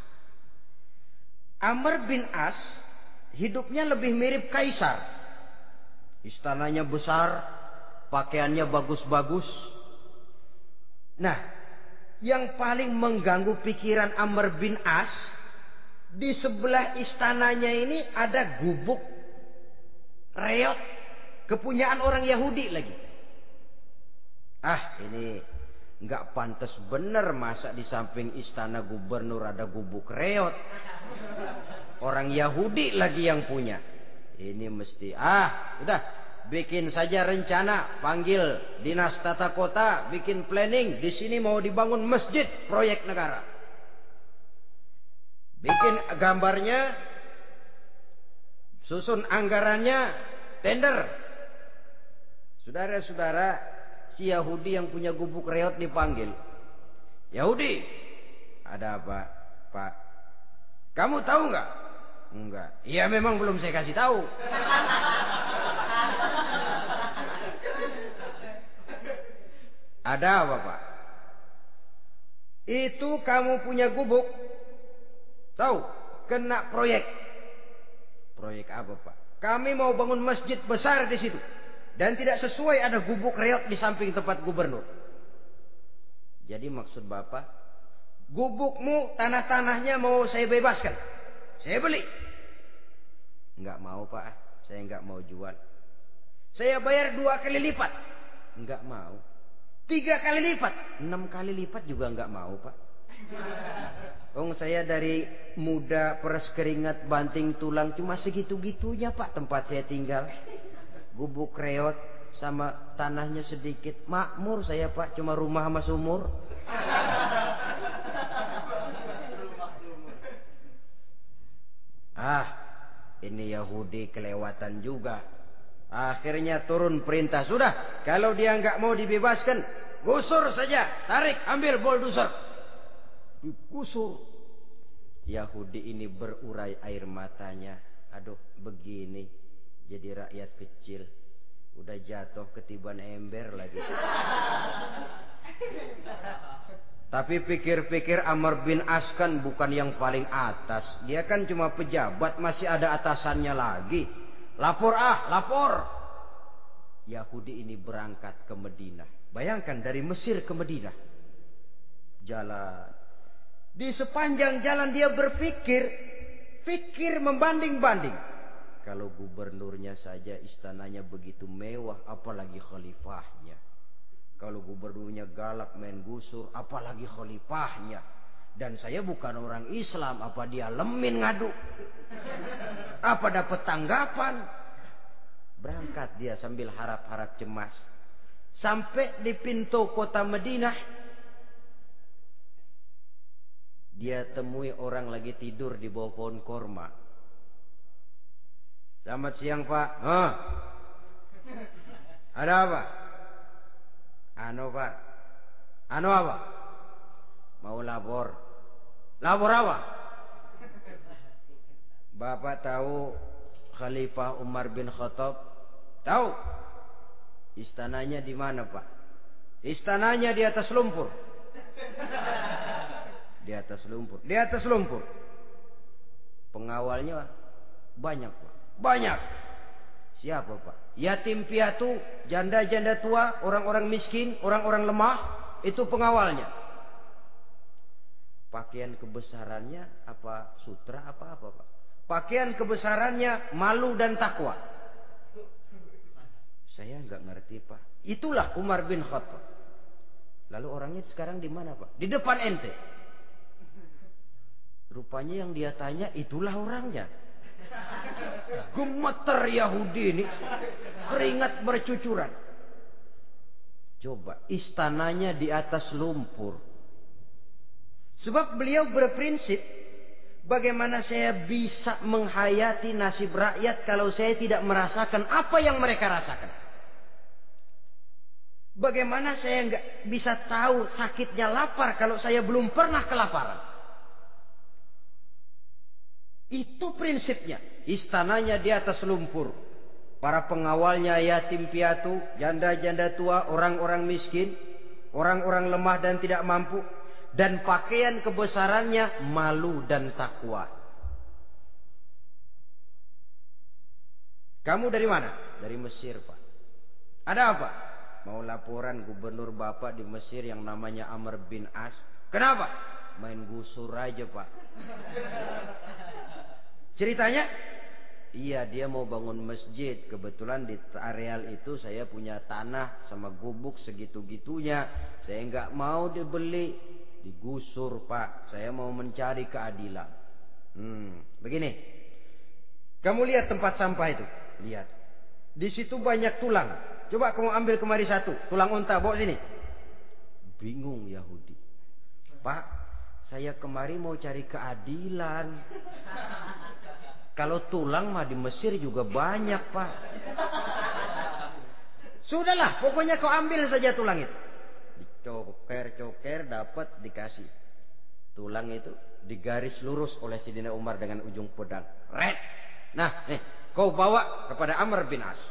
Amr bin As hidupnya lebih mirip kaisar. Istananya besar, pakaiannya bagus-bagus. Nah, yang paling mengganggu pikiran Amr bin As, di sebelah istananya ini ada gubuk reot, kepunyaan orang Yahudi lagi. Ah, ini nggak pantas bener, masa di samping istana gubernur ada gubuk reot. Orang Yahudi lagi yang punya. Ini mesti, ah, udah, bikin saja rencana, panggil dinas tata kota, bikin planning. Di sini mau dibangun masjid, proyek negara. Bikin gambarnya, susun anggarannya, tender. Saudara-saudara, si Yahudi yang punya gubuk reot dipanggil. Yahudi, ada apa, Pak? Kamu tahu nggak? Enggak. Iya, memang belum saya kasih tahu. Ada apa, Pak? Itu kamu punya gubuk. Tahu? Kena proyek. Proyek apa, Pak? Kami mau bangun masjid besar di situ. Dan tidak sesuai ada gubuk reot di samping tempat gubernur. Jadi maksud Bapak, gubukmu, tanah-tanahnya mau saya bebaskan. Saya beli. Enggak mau Pak, saya enggak mau jual. Saya bayar dua kali lipat. Enggak mau. Tiga kali lipat. Enam kali lipat juga enggak mau Pak. Oh, saya dari muda peres keringat banting tulang cuma segitu-gitunya Pak tempat saya tinggal. Gubuk reot sama tanahnya sedikit. Makmur saya Pak, cuma rumah sama sumur. Ah, ini Yahudi kelewatan juga. Akhirnya turun perintah. Sudah, kalau dia nggak mau dibebaskan, gusur saja. Tarik, ambil bulldozer. Digusur. Yahudi ini berurai air matanya. Aduh, begini. Jadi rakyat kecil. Udah jatuh ketiban ember lagi. Tapi pikir-pikir Amr bin As kan bukan yang paling atas. Dia kan cuma pejabat, masih ada atasannya lagi. Lapor ah, lapor. Yahudi ini berangkat ke Madinah. Bayangkan dari Mesir ke Madinah. Jalan. Di sepanjang jalan dia berpikir. Pikir membanding-banding. Kalau gubernurnya saja istananya begitu mewah, apalagi khalifahnya. Kalau gubernurnya galak main gusur, apalagi khalifahnya. Dan saya bukan orang Islam, apa dia lemin ngadu? Apa dapat tanggapan? Berangkat dia sambil harap-harap cemas. Sampai di pintu kota Madinah, dia temui orang lagi tidur di bawah pohon korma. Selamat siang Pak. Hah? Ada apa? Anu Pak. Anu apa? Mau lapor. Lapor apa? Bapak tahu Khalifah Umar bin Khattab? Tahu? Istananya di mana Pak? Istananya di atas lumpur. Di atas lumpur. Di atas lumpur. Pengawalnya banyak Pak. Banyak. Siapa Pak? Yatim piatu, janda-janda tua, orang-orang miskin, orang-orang lemah. Itu pengawalnya. Pakaian kebesarannya apa sutra apa-apa Pak? Pakaian kebesarannya malu dan takwa. Saya nggak ngerti Pak. Itulah Umar bin Khattab. Lalu orangnya sekarang di mana Pak? Di depan ente. Rupanya yang dia tanya itulah orangnya. Gemeter Yahudi ini, keringat bercucuran. Coba, istananya di atas lumpur. Sebab beliau berprinsip, bagaimana saya bisa menghayati nasib rakyat kalau saya tidak merasakan apa yang mereka rasakan? Bagaimana saya nggak bisa tahu sakitnya lapar kalau saya belum pernah kelaparan? Itu prinsipnya. Istananya di atas lumpur. Para pengawalnya yatim piatu, janda-janda tua, orang-orang miskin, orang-orang lemah dan tidak mampu. Dan pakaian kebesarannya malu dan takwa. Kamu dari mana? Dari Mesir Pak. Ada apa? Mau laporan gubernur Bapak di Mesir yang namanya Amr bin As. Kenapa? Main gusur aja Pak. Ceritanya, iya dia mau bangun masjid. Kebetulan di areal itu saya punya tanah sama gubuk segitu-gitunya. Saya nggak mau dibeli, digusur Pak. Saya mau mencari keadilan. Hmm, begini. Kamu lihat tempat sampah itu, lihat. Di situ banyak tulang. Coba kamu ambil kemari satu, tulang unta, bawa sini. Bingung Yahudi. Pak, saya kemari mau cari keadilan. Kalau tulang mah di Mesir juga banyak Pak. Sudahlah, pokoknya kau ambil saja tulang itu. Dicoker-coker dapat dikasih. Tulang itu digaris lurus oleh Sidina Umar dengan ujung pedang. Red. Nah, nih, kau bawa kepada Amr bin As.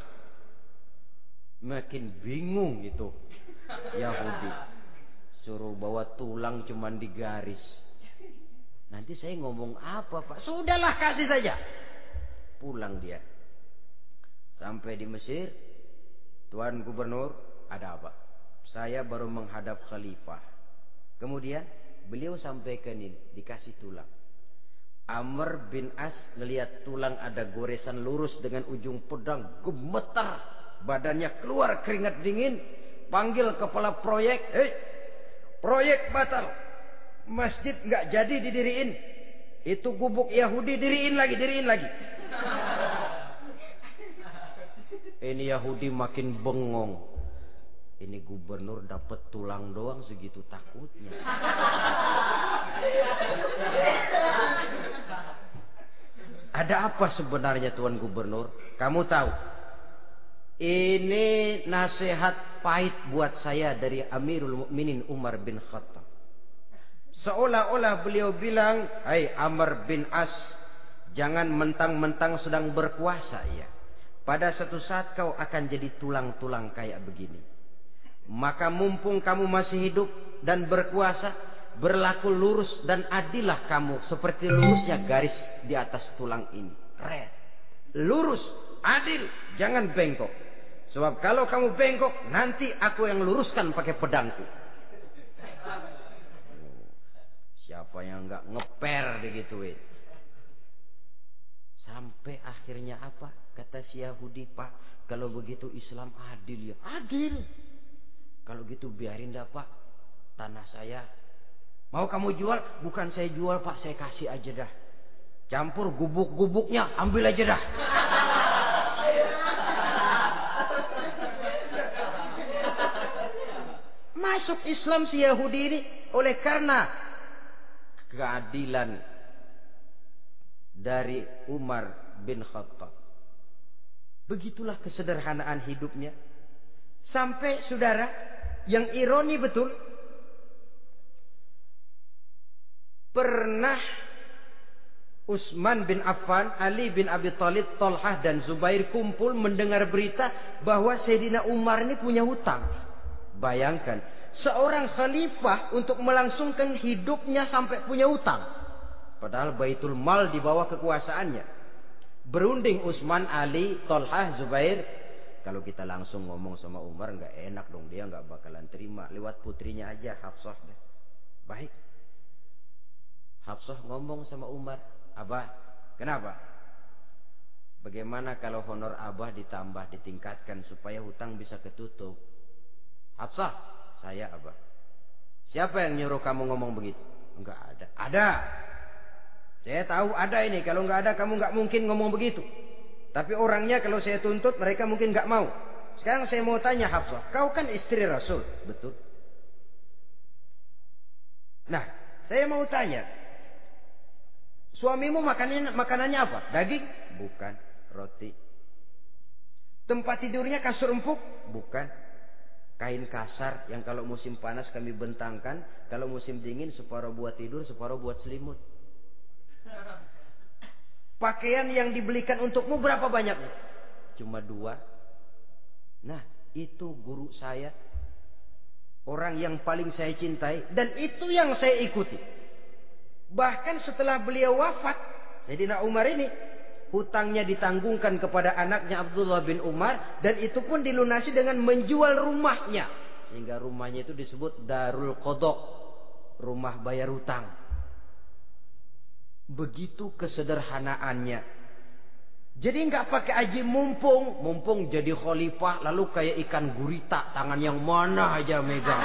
Makin bingung itu Yahudi. Suruh bawa tulang cuman digaris. Nanti saya ngomong apa Pak? Sudahlah kasih saja. Pulang dia. Sampai di Mesir. Tuan Gubernur, ada apa? Saya baru menghadap khalifah. Kemudian beliau sampaikan ini, dikasih tulang. Amr bin As ngelihat tulang ada goresan lurus dengan ujung pedang, gemetar, badannya keluar keringat dingin, panggil kepala proyek, "Hei, proyek batal. Masjid nggak jadi didiriin. Itu gubuk Yahudi diriin lagi, diriin lagi." Ini Yahudi makin bengong. Ini gubernur dapat tulang doang segitu takutnya. Ada apa sebenarnya Tuan Gubernur? Kamu tahu, ini nasihat pahit buat saya dari Amirul Mukminin Umar bin Khattab. Seolah-olah beliau bilang, "Hai Amr bin As, jangan mentang-mentang sedang berkuasa ya. Pada satu saat kau akan jadi tulang-tulang kayak begini. Maka mumpung kamu masih hidup dan berkuasa, berlaku lurus dan adillah kamu seperti lurusnya garis di atas tulang ini. Red. Lurus, adil, jangan bengkok. Sebab kalau kamu bengkok, nanti aku yang luruskan pakai pedangku." Siapa yang nggak ngeper digituin? Sampai akhirnya apa? Kata si Yahudi, "Pak, kalau begitu Islam adil ya." Adil. Kalau gitu biarin dah Pak, tanah saya. Mau kamu jual? Bukan saya jual Pak, saya kasih aja dah. Campur gubuk-gubuknya, ambil aja dah. Masuk Islam si Yahudi ini oleh karena keadilan dari Umar bin Khattab. Begitulah kesederhanaan hidupnya. Sampai saudara, yang ironi betul, pernah Utsman bin Affan, Ali bin Abi Thalib, Thalhah dan Zubair kumpul mendengar berita bahwa Sayyidina Umar ini punya hutang. Bayangkan, seorang khalifah untuk melangsungkan hidupnya sampai punya hutang. Padahal Baitul Mal di bawah kekuasaannya. Berunding Utsman, Ali, Thalhah, Zubair. Kalau kita langsung ngomong sama Umar nggak enak dong, dia nggak bakalan terima. Lewat putrinya aja, Hafsah deh. Baik. Hafsah ngomong sama Umar, "Abah, kenapa? Bagaimana kalau honor Abah ditambah, ditingkatkan supaya hutang bisa ketutup?" "Hafsah, saya Abah." "Siapa yang nyuruh kamu ngomong begitu?" "Enggak ada." "Ada. Saya tahu ada ini. Kalau enggak ada kamu enggak mungkin ngomong begitu. Tapi orangnya kalau saya tuntut mereka mungkin enggak mau. Sekarang saya mau tanya Hafsah, kau kan istri Rasul." "Betul." "Nah, saya mau tanya, suamimu makanannya, makanannya apa? Daging?" "Bukan." "Roti." "Tempat tidurnya kasur empuk?" "Bukan." "Kain kasar yang kalau musim panas kami bentangkan, kalau musim dingin separuh buat tidur, separuh buat selimut." "Pakaian yang dibelikan untukmu berapa banyaknya?" "Cuma dua." Nah, itu guru saya, orang yang paling saya cintai, dan itu yang saya ikuti. Bahkan setelah beliau wafat, Sayyidina Umar ini hutangnya ditanggungkan kepada anaknya Abdullah bin Umar, dan itu pun dilunasi dengan menjual rumahnya, sehingga rumahnya itu disebut Darul Qadha, rumah bayar hutang. Begitu kesederhanaannya. Jadi nggak pakai aji mumpung, mumpung jadi khalifah lalu kayak ikan gurita, tangan yang mana aja megang.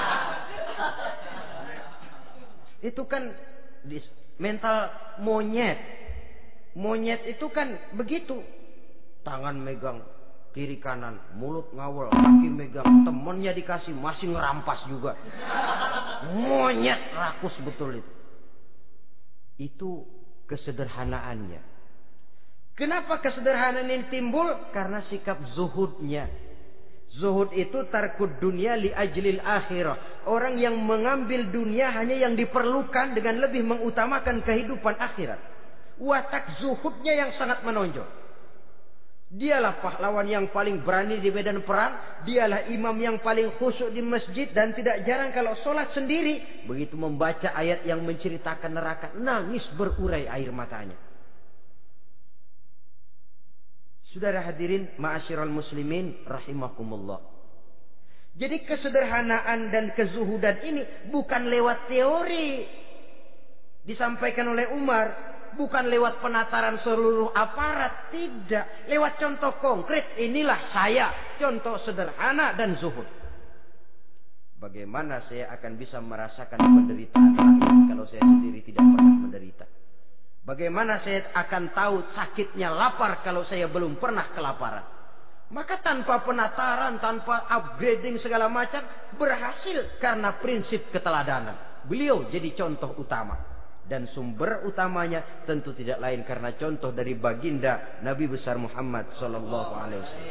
Itu kan mental monyet. Monyet itu kan begitu, tangan megang kiri kanan, mulut ngawal, kaki megang, temennya dikasih masih ngerampas juga. Monyet rakus betul itu. Itu kesederhanaannya. Kenapa kesederhanaan ini timbul? Karena sikap zuhudnya. Zuhud itu tarkud dunia li ajlil akhirah. Orang yang mengambil dunia hanya yang diperlukan dengan lebih mengutamakan kehidupan akhirat. Watak zuhudnya yang sangat menonjol. Dialah pahlawan yang paling berani di medan perang. Dialah imam yang paling khusyuk di masjid. Dan tidak jarang kalau sholat sendiri, begitu membaca ayat yang menceritakan neraka, nangis berurai air matanya. Saudara hadirin ma'asyiral muslimin rahimakumullah. Jadi kesederhanaan dan kezuhudan ini bukan lewat teori disampaikan oleh Umar, bukan lewat penataran seluruh aparat, tidak, lewat contoh konkret. Inilah saya, contoh sederhana dan zuhud. Bagaimana saya akan bisa merasakan penderitaan rakyat kalau saya sendiri tidak pernah menderita? Bagaimana saya akan tahu sakitnya lapar kalau saya belum pernah kelaparan? Maka tanpa penataran, tanpa upgrading segala macam, berhasil karena prinsip keteladanan. Beliau jadi contoh utama. Dan sumber utamanya tentu tidak lain karena contoh dari baginda Nabi besar Muhammad sallallahu alaihi wasallam.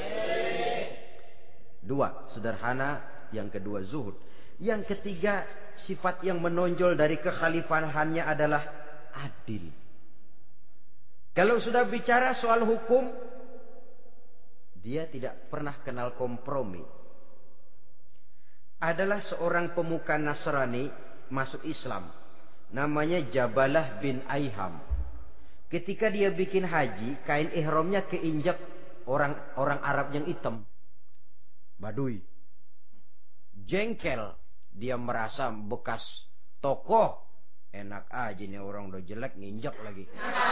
Dua, sederhana. Yang kedua, zuhud. Yang ketiga, sifat yang menonjol dari kekhalifahannya adalah adil. Kalau sudah bicara soal hukum, dia tidak pernah kenal kompromi. Adalah seorang pemuka Nasrani masuk Islam. Namanya Jabalah bin Aiham. Ketika dia bikin haji, kain ihramnya keinjak orang orang Arab yang hitam. Badui. Jengkel. Dia merasa bekas tokoh. Enak aja nih orang udah jelek nginjak lagi.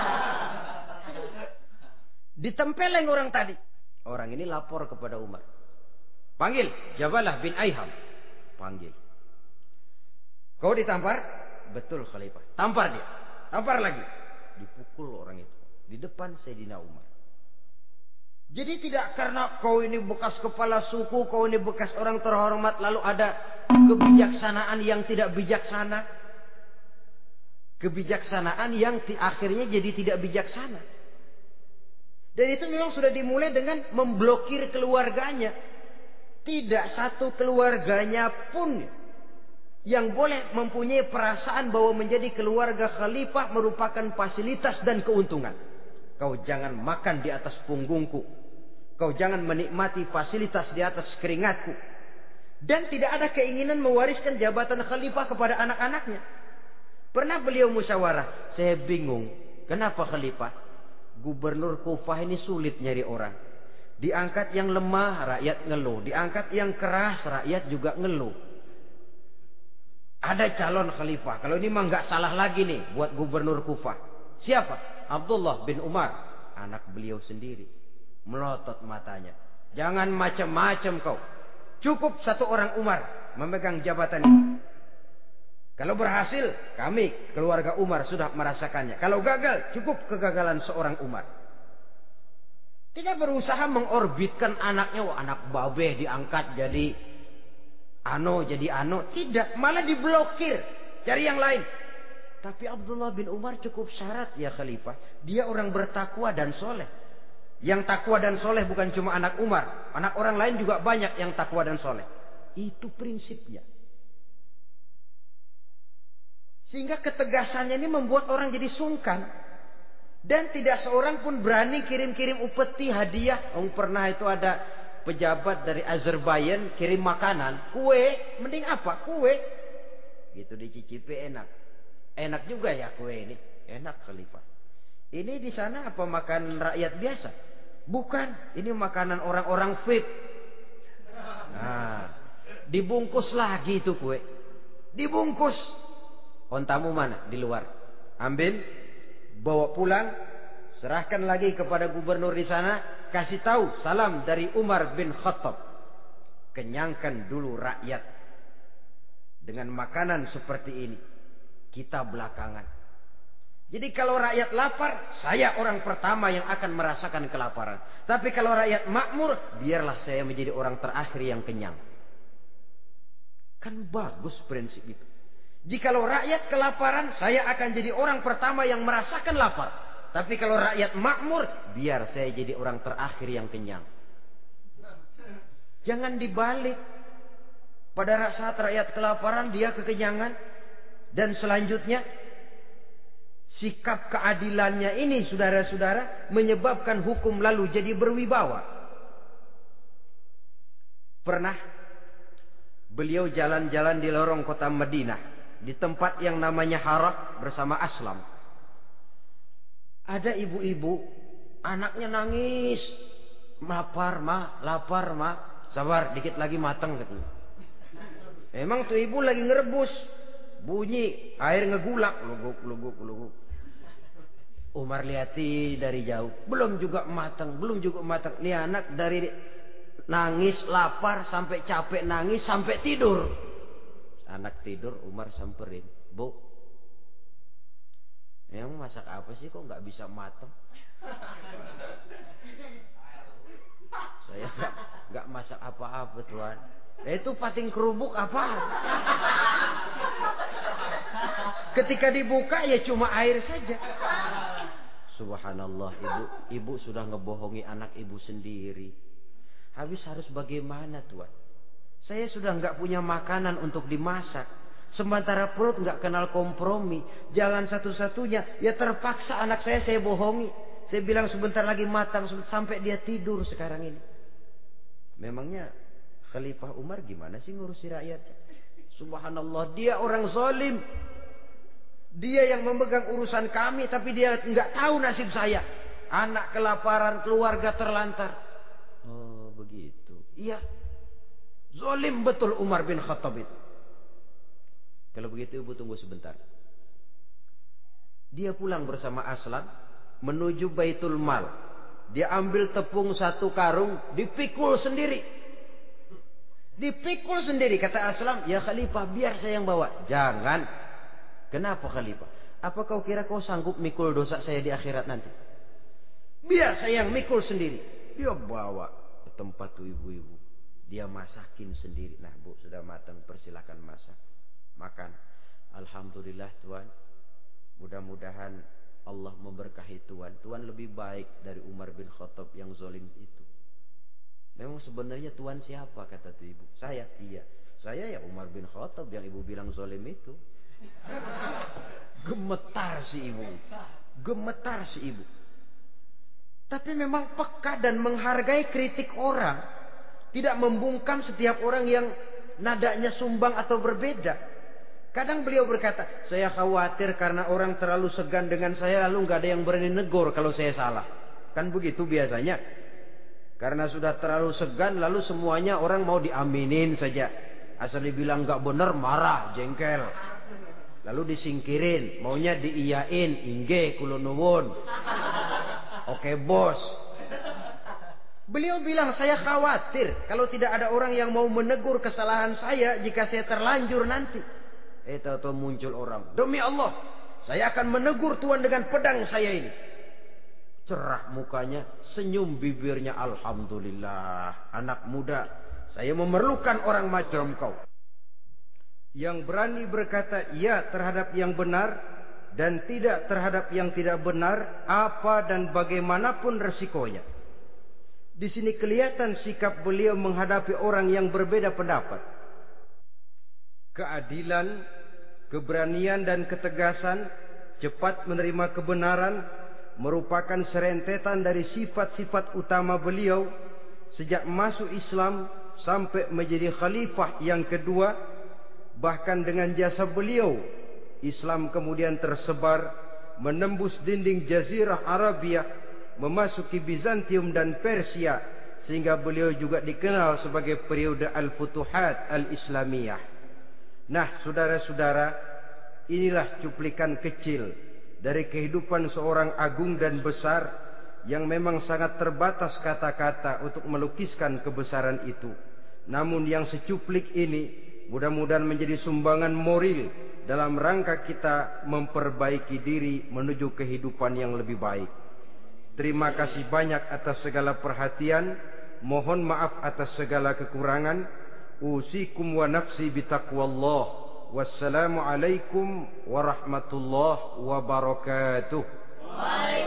Ditempeleng orang tadi. Orang ini lapor kepada Umar. Panggil Jabalah bin Aiham. Panggil. Kau ditampar? Betul Khalifah. Tampar dia. Tampar lagi. Dipukul orang itu. Di depan Sayyidina Umar. Jadi tidak karena kau ini bekas kepala suku, kau ini bekas orang terhormat, lalu ada kebijaksanaan yang tidak bijaksana. Kebijaksanaan yang akhirnya jadi tidak bijaksana. Dan itu memang sudah dimulai dengan memblokir keluarganya. Tidak satu keluarganya pun yang boleh mempunyai perasaan bahwa menjadi keluarga khalifah merupakan fasilitas dan keuntungan. Kau jangan makan di atas punggungku. Kau jangan menikmati fasilitas di atas keringatku. Dan tidak ada keinginan mewariskan jabatan khalifah kepada anak-anaknya. Pernah beliau musyawarah. Saya bingung. Kenapa khalifah? Gubernur Kufah ini sulit nyari orang. Diangkat yang lemah, rakyat ngeluh. Diangkat yang keras, rakyat juga ngeluh. Ada calon khalifah. Kalau ini mah nggak salah lagi nih buat gubernur Kufah. Siapa? Abdullah bin Umar. Anak beliau sendiri. Melotot matanya. Jangan macam-macam kau. Cukup satu orang Umar memegang jabatan ini. Kalau berhasil, kami keluarga Umar sudah merasakannya. Kalau gagal, cukup kegagalan seorang Umar. Tidak berusaha mengorbitkan anaknya. Wah, anak babeh diangkat jadi ano, jadi ano. Tidak, malah diblokir. Cari yang lain. Tapi Abdullah bin Umar cukup syarat ya khalifah. Dia orang bertakwa dan soleh. Yang takwa dan soleh bukan cuma anak Umar. Anak orang lain juga banyak yang takwa dan soleh. Itu prinsipnya. Sehingga ketegasannya ini membuat orang jadi sungkan. Dan tidak seorang pun berani kirim-kirim upeti hadiah. Oh, pernah itu ada pejabat dari Azerbaijan kirim makanan. Kue, mending apa? Kue. Gitu dicicipi enak. Enak juga ya kue ini. Enak khalifah. Ini di sana apa makan rakyat biasa? Bukan. Ini makanan orang-orang V I P. Nah, dibungkus lagi itu kue. Dibungkus. Ontamu mana? Di luar. Ambil, bawa pulang, serahkan lagi kepada gubernur di sana, kasih tahu salam dari Umar bin Khattab. Kenyangkan dulu rakyat dengan makanan seperti ini. Kita belakangan. Jadi kalau rakyat lapar, saya orang pertama yang akan merasakan kelaparan. Tapi kalau rakyat makmur, biarlah saya menjadi orang terakhir yang kenyang. Kan bagus prinsip itu. Jikalau rakyat kelaparan, saya akan jadi orang pertama yang merasakan lapar. Tapi kalau rakyat makmur, biar saya jadi orang terakhir yang kenyang. Jangan dibalik. Pada saat rakyat kelaparan, dia kekenyangan. Dan selanjutnya, sikap keadilannya ini, saudara-saudara, menyebabkan hukum lalu jadi berwibawa. Pernah beliau jalan-jalan di lorong kota Madinah. Di tempat yang namanya Harah bersama Aslam. Ada ibu-ibu, anaknya nangis. lapar ma, lapar ma, sabar dikit lagi matang katanya. Emang tuh ibu lagi ngerebus, bunyi air ngegulak, luguk luguk luguk. Umar lihati dari jauh, belum juga matang, belum juga matang. Nih anak dari nangis lapar sampai capek nangis sampai tidur. Anak tidur, Umar samperin, Bu, emang masak apa sih kok nggak bisa matang? Saya nggak nggak masak apa-apa Tuan. Itu pating kerubuk apa? Ketika dibuka ya cuma air saja. Subhanallah, ibu ibu sudah ngebohongi anak ibu sendiri. Habis harus bagaimana Tuan? Saya sudah nggak punya makanan untuk dimasak. Sementara perut nggak kenal kompromi. Jalan satu-satunya ya terpaksa anak saya saya bohongi. Saya bilang sebentar lagi matang sampai dia tidur sekarang ini. Memangnya Khalifah Umar gimana sih ngurusi rakyatnya? Subhanallah, dia orang zalim. Dia yang memegang urusan kami, tapi dia nggak tahu nasib saya. Anak kelaparan, keluarga terlantar. Oh begitu. Iya, zalim betul Umar bin Khattab itu. Kalau begitu ibu tunggu sebentar. Dia pulang bersama Aslam menuju Baitul Mal. Dia ambil tepung satu karung, dipikul sendiri. Dipikul sendiri, kata Aslam, ya Khalifah biar saya yang bawa. Jangan. Kenapa Khalifah? Apa kau kira kau sanggup mikul dosa saya di akhirat nanti? Biar saya yang mikul sendiri. Dia bawa ke tempat tuh ibu-ibu. Dia masakin sendiri. Nah Bu, sudah matang, persilakan masak. Makan. Alhamdulillah Tuan. Mudah-mudahan Allah memberkahi Tuan. Tuan lebih baik dari Umar bin Khattab yang zalim itu. Memang sebenarnya Tuan siapa, kata tuh ibu? Saya. Iya, saya ya Umar bin Khattab yang ibu bilang zalim itu. Gemetar si ibu. Gemetar si ibu. Tapi memang peka dan menghargai kritik orang. Tidak membungkam setiap orang yang nadanya sumbang atau berbeda. Kadang beliau berkata, saya khawatir karena orang terlalu segan dengan saya lalu nggak ada yang berani negor kalau saya salah. Kan begitu biasanya. Karena sudah terlalu segan lalu semuanya orang mau diaminin saja. Asal dibilang nggak benar marah, jengkel. Lalu disingkirin, maunya diiyain, inge kulonuwun. Oke bos. Beliau bilang saya khawatir kalau tidak ada orang yang mau menegur kesalahan saya jika saya terlanjur nanti. Eh tahu-tahu muncul orang. Demi Allah, saya akan menegur Tuan dengan pedang saya ini. Cerah mukanya, senyum bibirnya. Alhamdulillah, anak muda, saya memerlukan orang macam kau. Yang berani berkata ya terhadap yang benar dan tidak terhadap yang tidak benar, apa dan bagaimanapun resikonya. Di sini kelihatan sikap beliau menghadapi orang yang berbeda pendapat. Keadilan, keberanian dan ketegasan, cepat menerima kebenaran merupakan serentetan dari sifat-sifat utama beliau sejak masuk Islam sampai menjadi khalifah yang kedua. Bahkan dengan jasa beliau, Islam kemudian tersebar menembus dinding Jazirah Arabia, memasuki Bizantium dan Persia, sehingga beliau juga dikenal sebagai periode Al-Futuhat Al-Islamiyah. Nah, saudara-saudara, inilah cuplikan kecil dari kehidupan seorang agung dan besar yang memang sangat terbatas kata-kata untuk melukiskan kebesaran itu. Namun yang secuplik ini mudah-mudahan menjadi sumbangan moral dalam rangka kita memperbaiki diri menuju kehidupan yang lebih baik. Terima kasih banyak atas segala perhatian. Mohon maaf atas segala kekurangan. Usikum wa nafsi bitaqwallah. Wassalamualaikum warahmatullahi wabarakatuh.